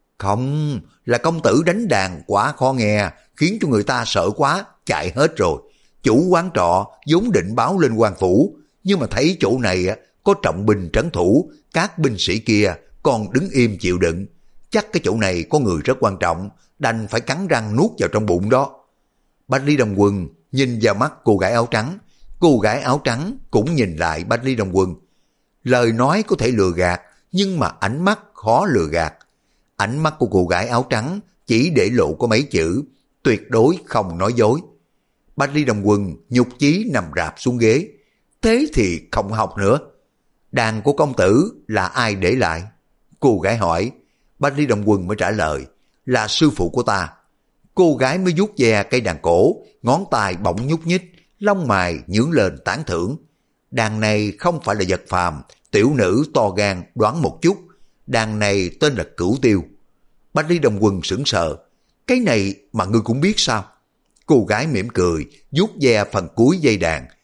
Không, là công tử đánh đàn quá khó nghe, khiến cho người ta sợ quá, chạy hết rồi. Chủ quán trọ vốn định báo lên quan phủ, nhưng mà thấy chỗ này có trọng binh trấn thủ, các binh sĩ kia còn đứng im chịu đựng. Chắc cái chỗ này có người rất quan trọng, đành phải cắn răng nuốt vào trong bụng đó. Bạch Lý Đồng Quân nhìn vào mắt cô gái áo trắng, cô gái áo trắng cũng nhìn lại Bạch Lý Đồng Quân. Lời nói có thể lừa gạt, nhưng mà ánh mắt khó lừa gạt. Ánh mắt của cô gái áo trắng chỉ để lộ có mấy chữ, tuyệt đối không nói dối. Bạch Lý Đồng Quân nhục chí nằm rạp xuống ghế. Thế thì không học nữa. Đàn của công tử là ai để lại? Cô gái hỏi. Bạch Lý Đồng Quân mới trả lời. Là sư phụ của ta. Cô gái mới vuốt ve cây đàn cổ, ngón tay bỗng nhúc nhích, lông mày nhướng lên tán thưởng. Đàn này không phải là vật phàm, tiểu nữ to gan đoán một chút. Đàn này tên là Cửu Tiêu. Bạch Lý Đồng Quân sững sờ. Cái này mà ngươi cũng biết sao? Cô gái mỉm cười, vuốt ve phần cuối dây đàn.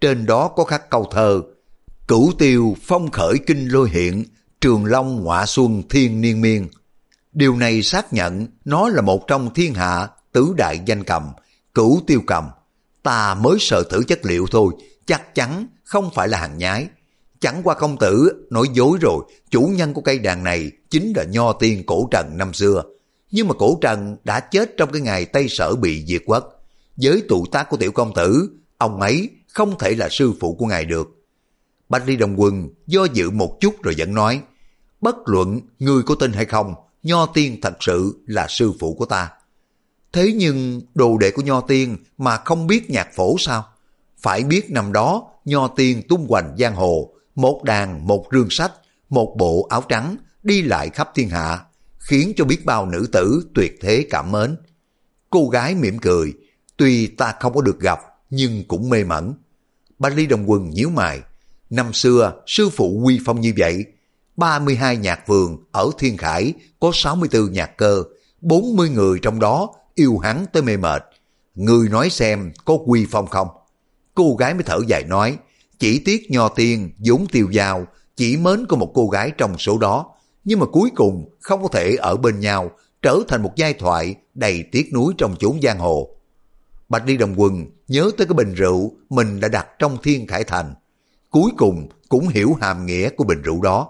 trên đó có khắc câu thơ: Cửu tiêu phong khởi kinh lôi hiện, trường long ngọa xuân thiên niên miên. Điều này xác nhận nó là một trong thiên hạ tứ đại danh cầm, Cửu tiêu cầm. Ta mới sợ thử chất liệu thôi, chắc chắn không phải là hàng nhái. Chẳng qua công tử nói dối rồi, chủ nhân của cây đàn này chính là Nho Tiên Cổ Trần năm xưa. Nhưng mà Cổ Trần đã chết trong cái ngày Tây Sở bị diệt quốc. Với tuổi tác của tiểu công tử, ông ấy không thể là sư phụ của ngài được. Bạch Ly Đồng Quân do dự một chút rồi vẫn nói: Bất luận ngươi có tin hay không, Nho Tiên thật sự là sư phụ của ta. Thế nhưng đồ đệ của Nho Tiên mà không biết nhạc phổ sao? Phải biết năm đó Nho Tiên tung hoành giang hồ, một đàn một rương sách, một bộ áo trắng, đi lại khắp thiên hạ, khiến cho biết bao nữ tử tuyệt thế cảm mến. Cô gái mỉm cười: Tuy ta không có được gặp, nhưng cũng mê mẩn. Bạch Ly Đồng Quân nhíu mày: Năm xưa sư phụ uy phong như vậy, ba mươi hai nhạc vườn ở Thiên Khải có sáu mươi tư nhạc cơ, bốn mươi người trong đó yêu hắn tới mê mệt. Ngươi nói xem có uy phong không? Cô gái mới thở dài nói: Chỉ tiếc Nho Tiên vốn tiêu dao, chỉ mến có một cô gái trong số đó, nhưng mà cuối cùng không có thể ở bên nhau, trở thành một giai thoại đầy tiếc nuối trong chốn giang hồ. Bạch Ly Đồng Quân nhớ tới cái bình rượu mình đã đặt trong Thiên Khải Thành, cuối cùng cũng hiểu hàm nghĩa của bình rượu đó.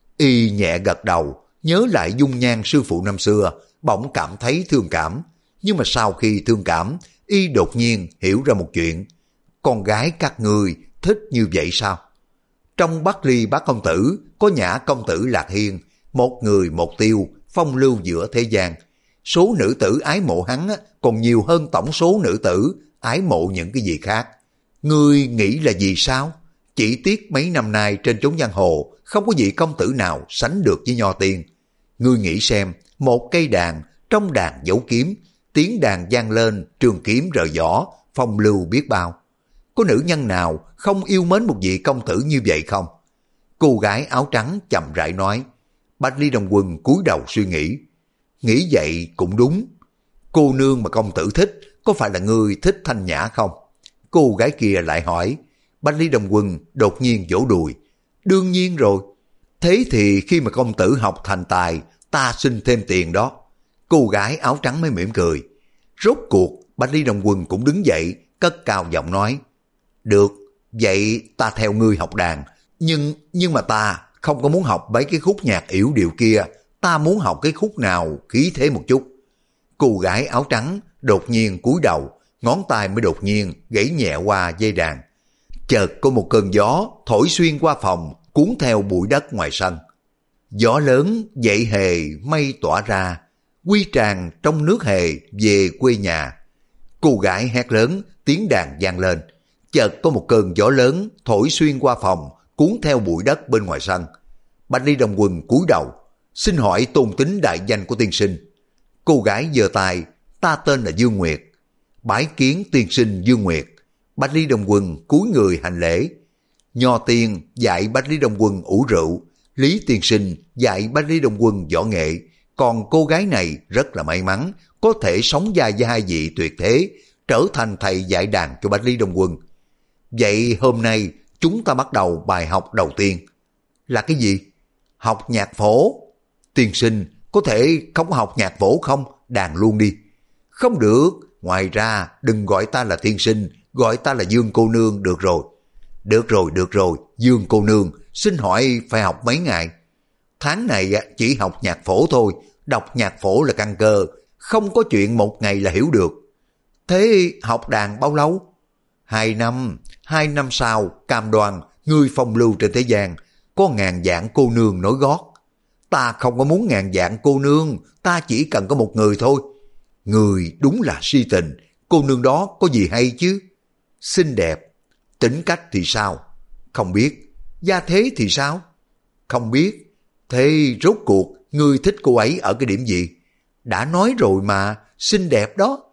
Y nhẹ gật đầu, nhớ lại dung nhan sư phụ năm xưa, bỗng cảm thấy thương cảm. Nhưng mà sau khi thương cảm, Y đột nhiên hiểu ra một chuyện: con gái các ngươi thích như vậy sao? Trong Bắc Ly bát công tử có Nhã công tử Lạc Hiên, một người một tiêu, phong lưu giữa thế gian. Số nữ tử ái mộ hắn còn nhiều hơn tổng số nữ tử ái mộ những cái gì khác. Ngươi nghĩ là gì sao? Chỉ tiếc mấy năm nay trên chốn giang hồ không có vị công tử nào sánh được với Nho Tiên. Ngươi nghĩ xem, một cây đàn, trong đàn dấu kiếm, tiếng đàn vang lên, trường kiếm rời vỏ, phong lưu biết bao. Có nữ nhân nào không yêu mến một vị công tử như vậy không? Cô gái áo trắng chậm rãi nói. Bạch Ly Đồng Quân cúi đầu suy nghĩ. Nghĩ vậy cũng đúng. Cô nương mà công tử thích, có phải là ngươi thích Thanh Nhã không? Cô gái kia lại hỏi. Bạch Ly Đồng Quân đột nhiên vỗ đùi. Đương nhiên rồi. Thế thì khi mà công tử học thành tài, ta xin thêm tiền đó. Cô gái áo trắng mới mỉm cười. Rốt cuộc Bạch Ly Đồng Quân cũng đứng dậy, cất cao giọng nói. Được, vậy ta theo ngươi học đàn. Nhưng nhưng mà ta không có muốn học mấy cái khúc nhạc yểu điệu kia. Ta muốn học cái khúc nào khí thế một chút. Cô gái áo trắng đột nhiên cúi đầu, ngón tay mới đột nhiên gãy nhẹ qua dây đàn. Chợt có một cơn gió thổi xuyên qua phòng, cuốn theo bụi đất ngoài sân. Gió lớn dậy hề mây tỏa ra, quy tràng trong nước hề về quê nhà. Cô gái hét lớn, tiếng đàn vang lên. Chợt có một cơn gió lớn thổi xuyên qua phòng, cuốn theo bụi đất bên ngoài sân. Bạch Ly Đồng Quân cúi đầu, xin hỏi tôn tính đại danh của tiên sinh. Cô gái giơ tay, ta tên là Dương Nguyệt. Bái kiến tiên sinh Dương Nguyệt. Bạch Ly Đồng Quân cúi người hành lễ. Nho Tiên dạy Bạch Ly Đồng Quân ủ rượu, Lý tiên sinh dạy Bạch Ly Đồng Quân võ nghệ. Còn cô gái này rất là may mắn, có thể sống vai với hai vị tuyệt thế, trở thành thầy dạy đàn cho Bạch Ly Đồng Quân. Vậy hôm nay chúng ta bắt đầu bài học đầu tiên. Là cái gì? Học nhạc phổ. Tiên sinh có thể không học nhạc phổ không? Đàn luôn đi. Không được, ngoài ra đừng gọi ta là tiên sinh, gọi ta là Dương cô nương được rồi. Được rồi, được rồi, Dương cô nương, xin hỏi phải học mấy ngày? Tháng này chỉ học nhạc phổ thôi, đọc nhạc phổ là căn cơ, không có chuyện một ngày là hiểu được. Thế học đàn bao lâu? Hai năm, hai năm sau cam đoan ngươi phong lưu trên thế gian, có ngàn vạn cô nương nối gót. Ta không có muốn ngàn vạn cô nương, ta chỉ cần có một người thôi. Người đúng là si tình, cô nương đó có gì hay chứ? Xinh đẹp, tính cách thì sao? Không biết. Gia thế thì sao? Không biết. Thế rốt cuộc ngươi thích cô ấy ở cái điểm gì? Đã nói rồi mà, xinh đẹp đó.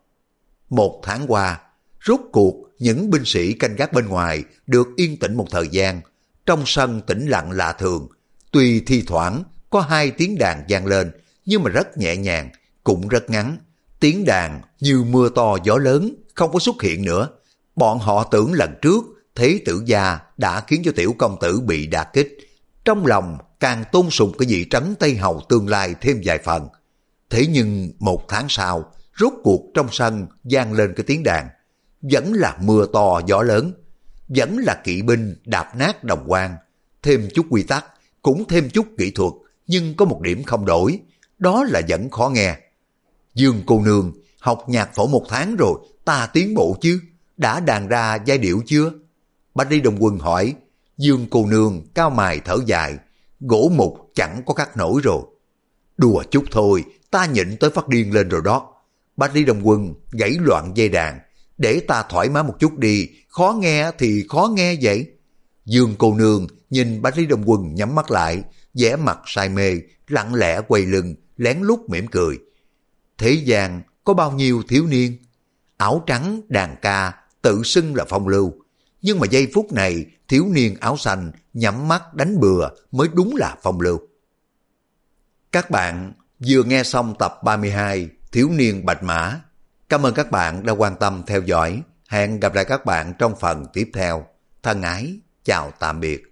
Một tháng qua, rốt cuộc những binh sĩ canh gác bên ngoài được yên tĩnh một thời gian. Trong sân tĩnh lặng lạ thường, tuy thi thoảng có hai tiếng đàn vang lên, nhưng mà rất nhẹ nhàng, cũng rất ngắn. Tiếng đàn như mưa to gió lớn, không có xuất hiện nữa. Bọn họ tưởng lần trước Thế tử gia đã khiến cho tiểu công tử bị đả kích, trong lòng càng tôn sùng cái vị trấn Tây Hầu tương lai thêm vài phần. Thế nhưng một tháng sau, rốt cuộc trong sân vang lên cái tiếng đàn, vẫn là mưa to gió lớn, vẫn là kỵ binh đạp nát đồng quan, thêm chút quy tắc, cũng thêm chút kỹ thuật, nhưng có một điểm không đổi, đó là vẫn khó nghe. Dương cô nương, học nhạc phổ một tháng rồi, ta tiến bộ chứ, đã đàn ra giai điệu chưa? Bạch Đi Đồng Quân hỏi. Dương cô nương cao mày thở dài, gỗ mục chẳng có cắt nổi rồi. Đùa chút thôi, ta nhịn tới phát điên lên rồi đó. Bạch Đi Đồng Quân gãy loạn dây đàn, để ta thoải mái một chút đi, khó nghe thì khó nghe vậy. Dương cô nương nhìn Bạch Đi Đồng Quân nhắm mắt lại, vẻ mặt say mê, lặng lẽ quay lưng, lén lút mỉm cười. Thế gian có bao nhiêu thiếu niên, áo trắng đàn ca, tự xưng là phong lưu. Nhưng mà giây phút này, thiếu niên áo xanh nhắm mắt đánh bừa mới đúng là phong lưu. Các bạn vừa nghe xong tập ba mươi hai Thiếu niên Bạch Mã. Cảm ơn các bạn đã quan tâm theo dõi. Hẹn gặp lại các bạn trong phần tiếp theo. Thân ái, chào tạm biệt.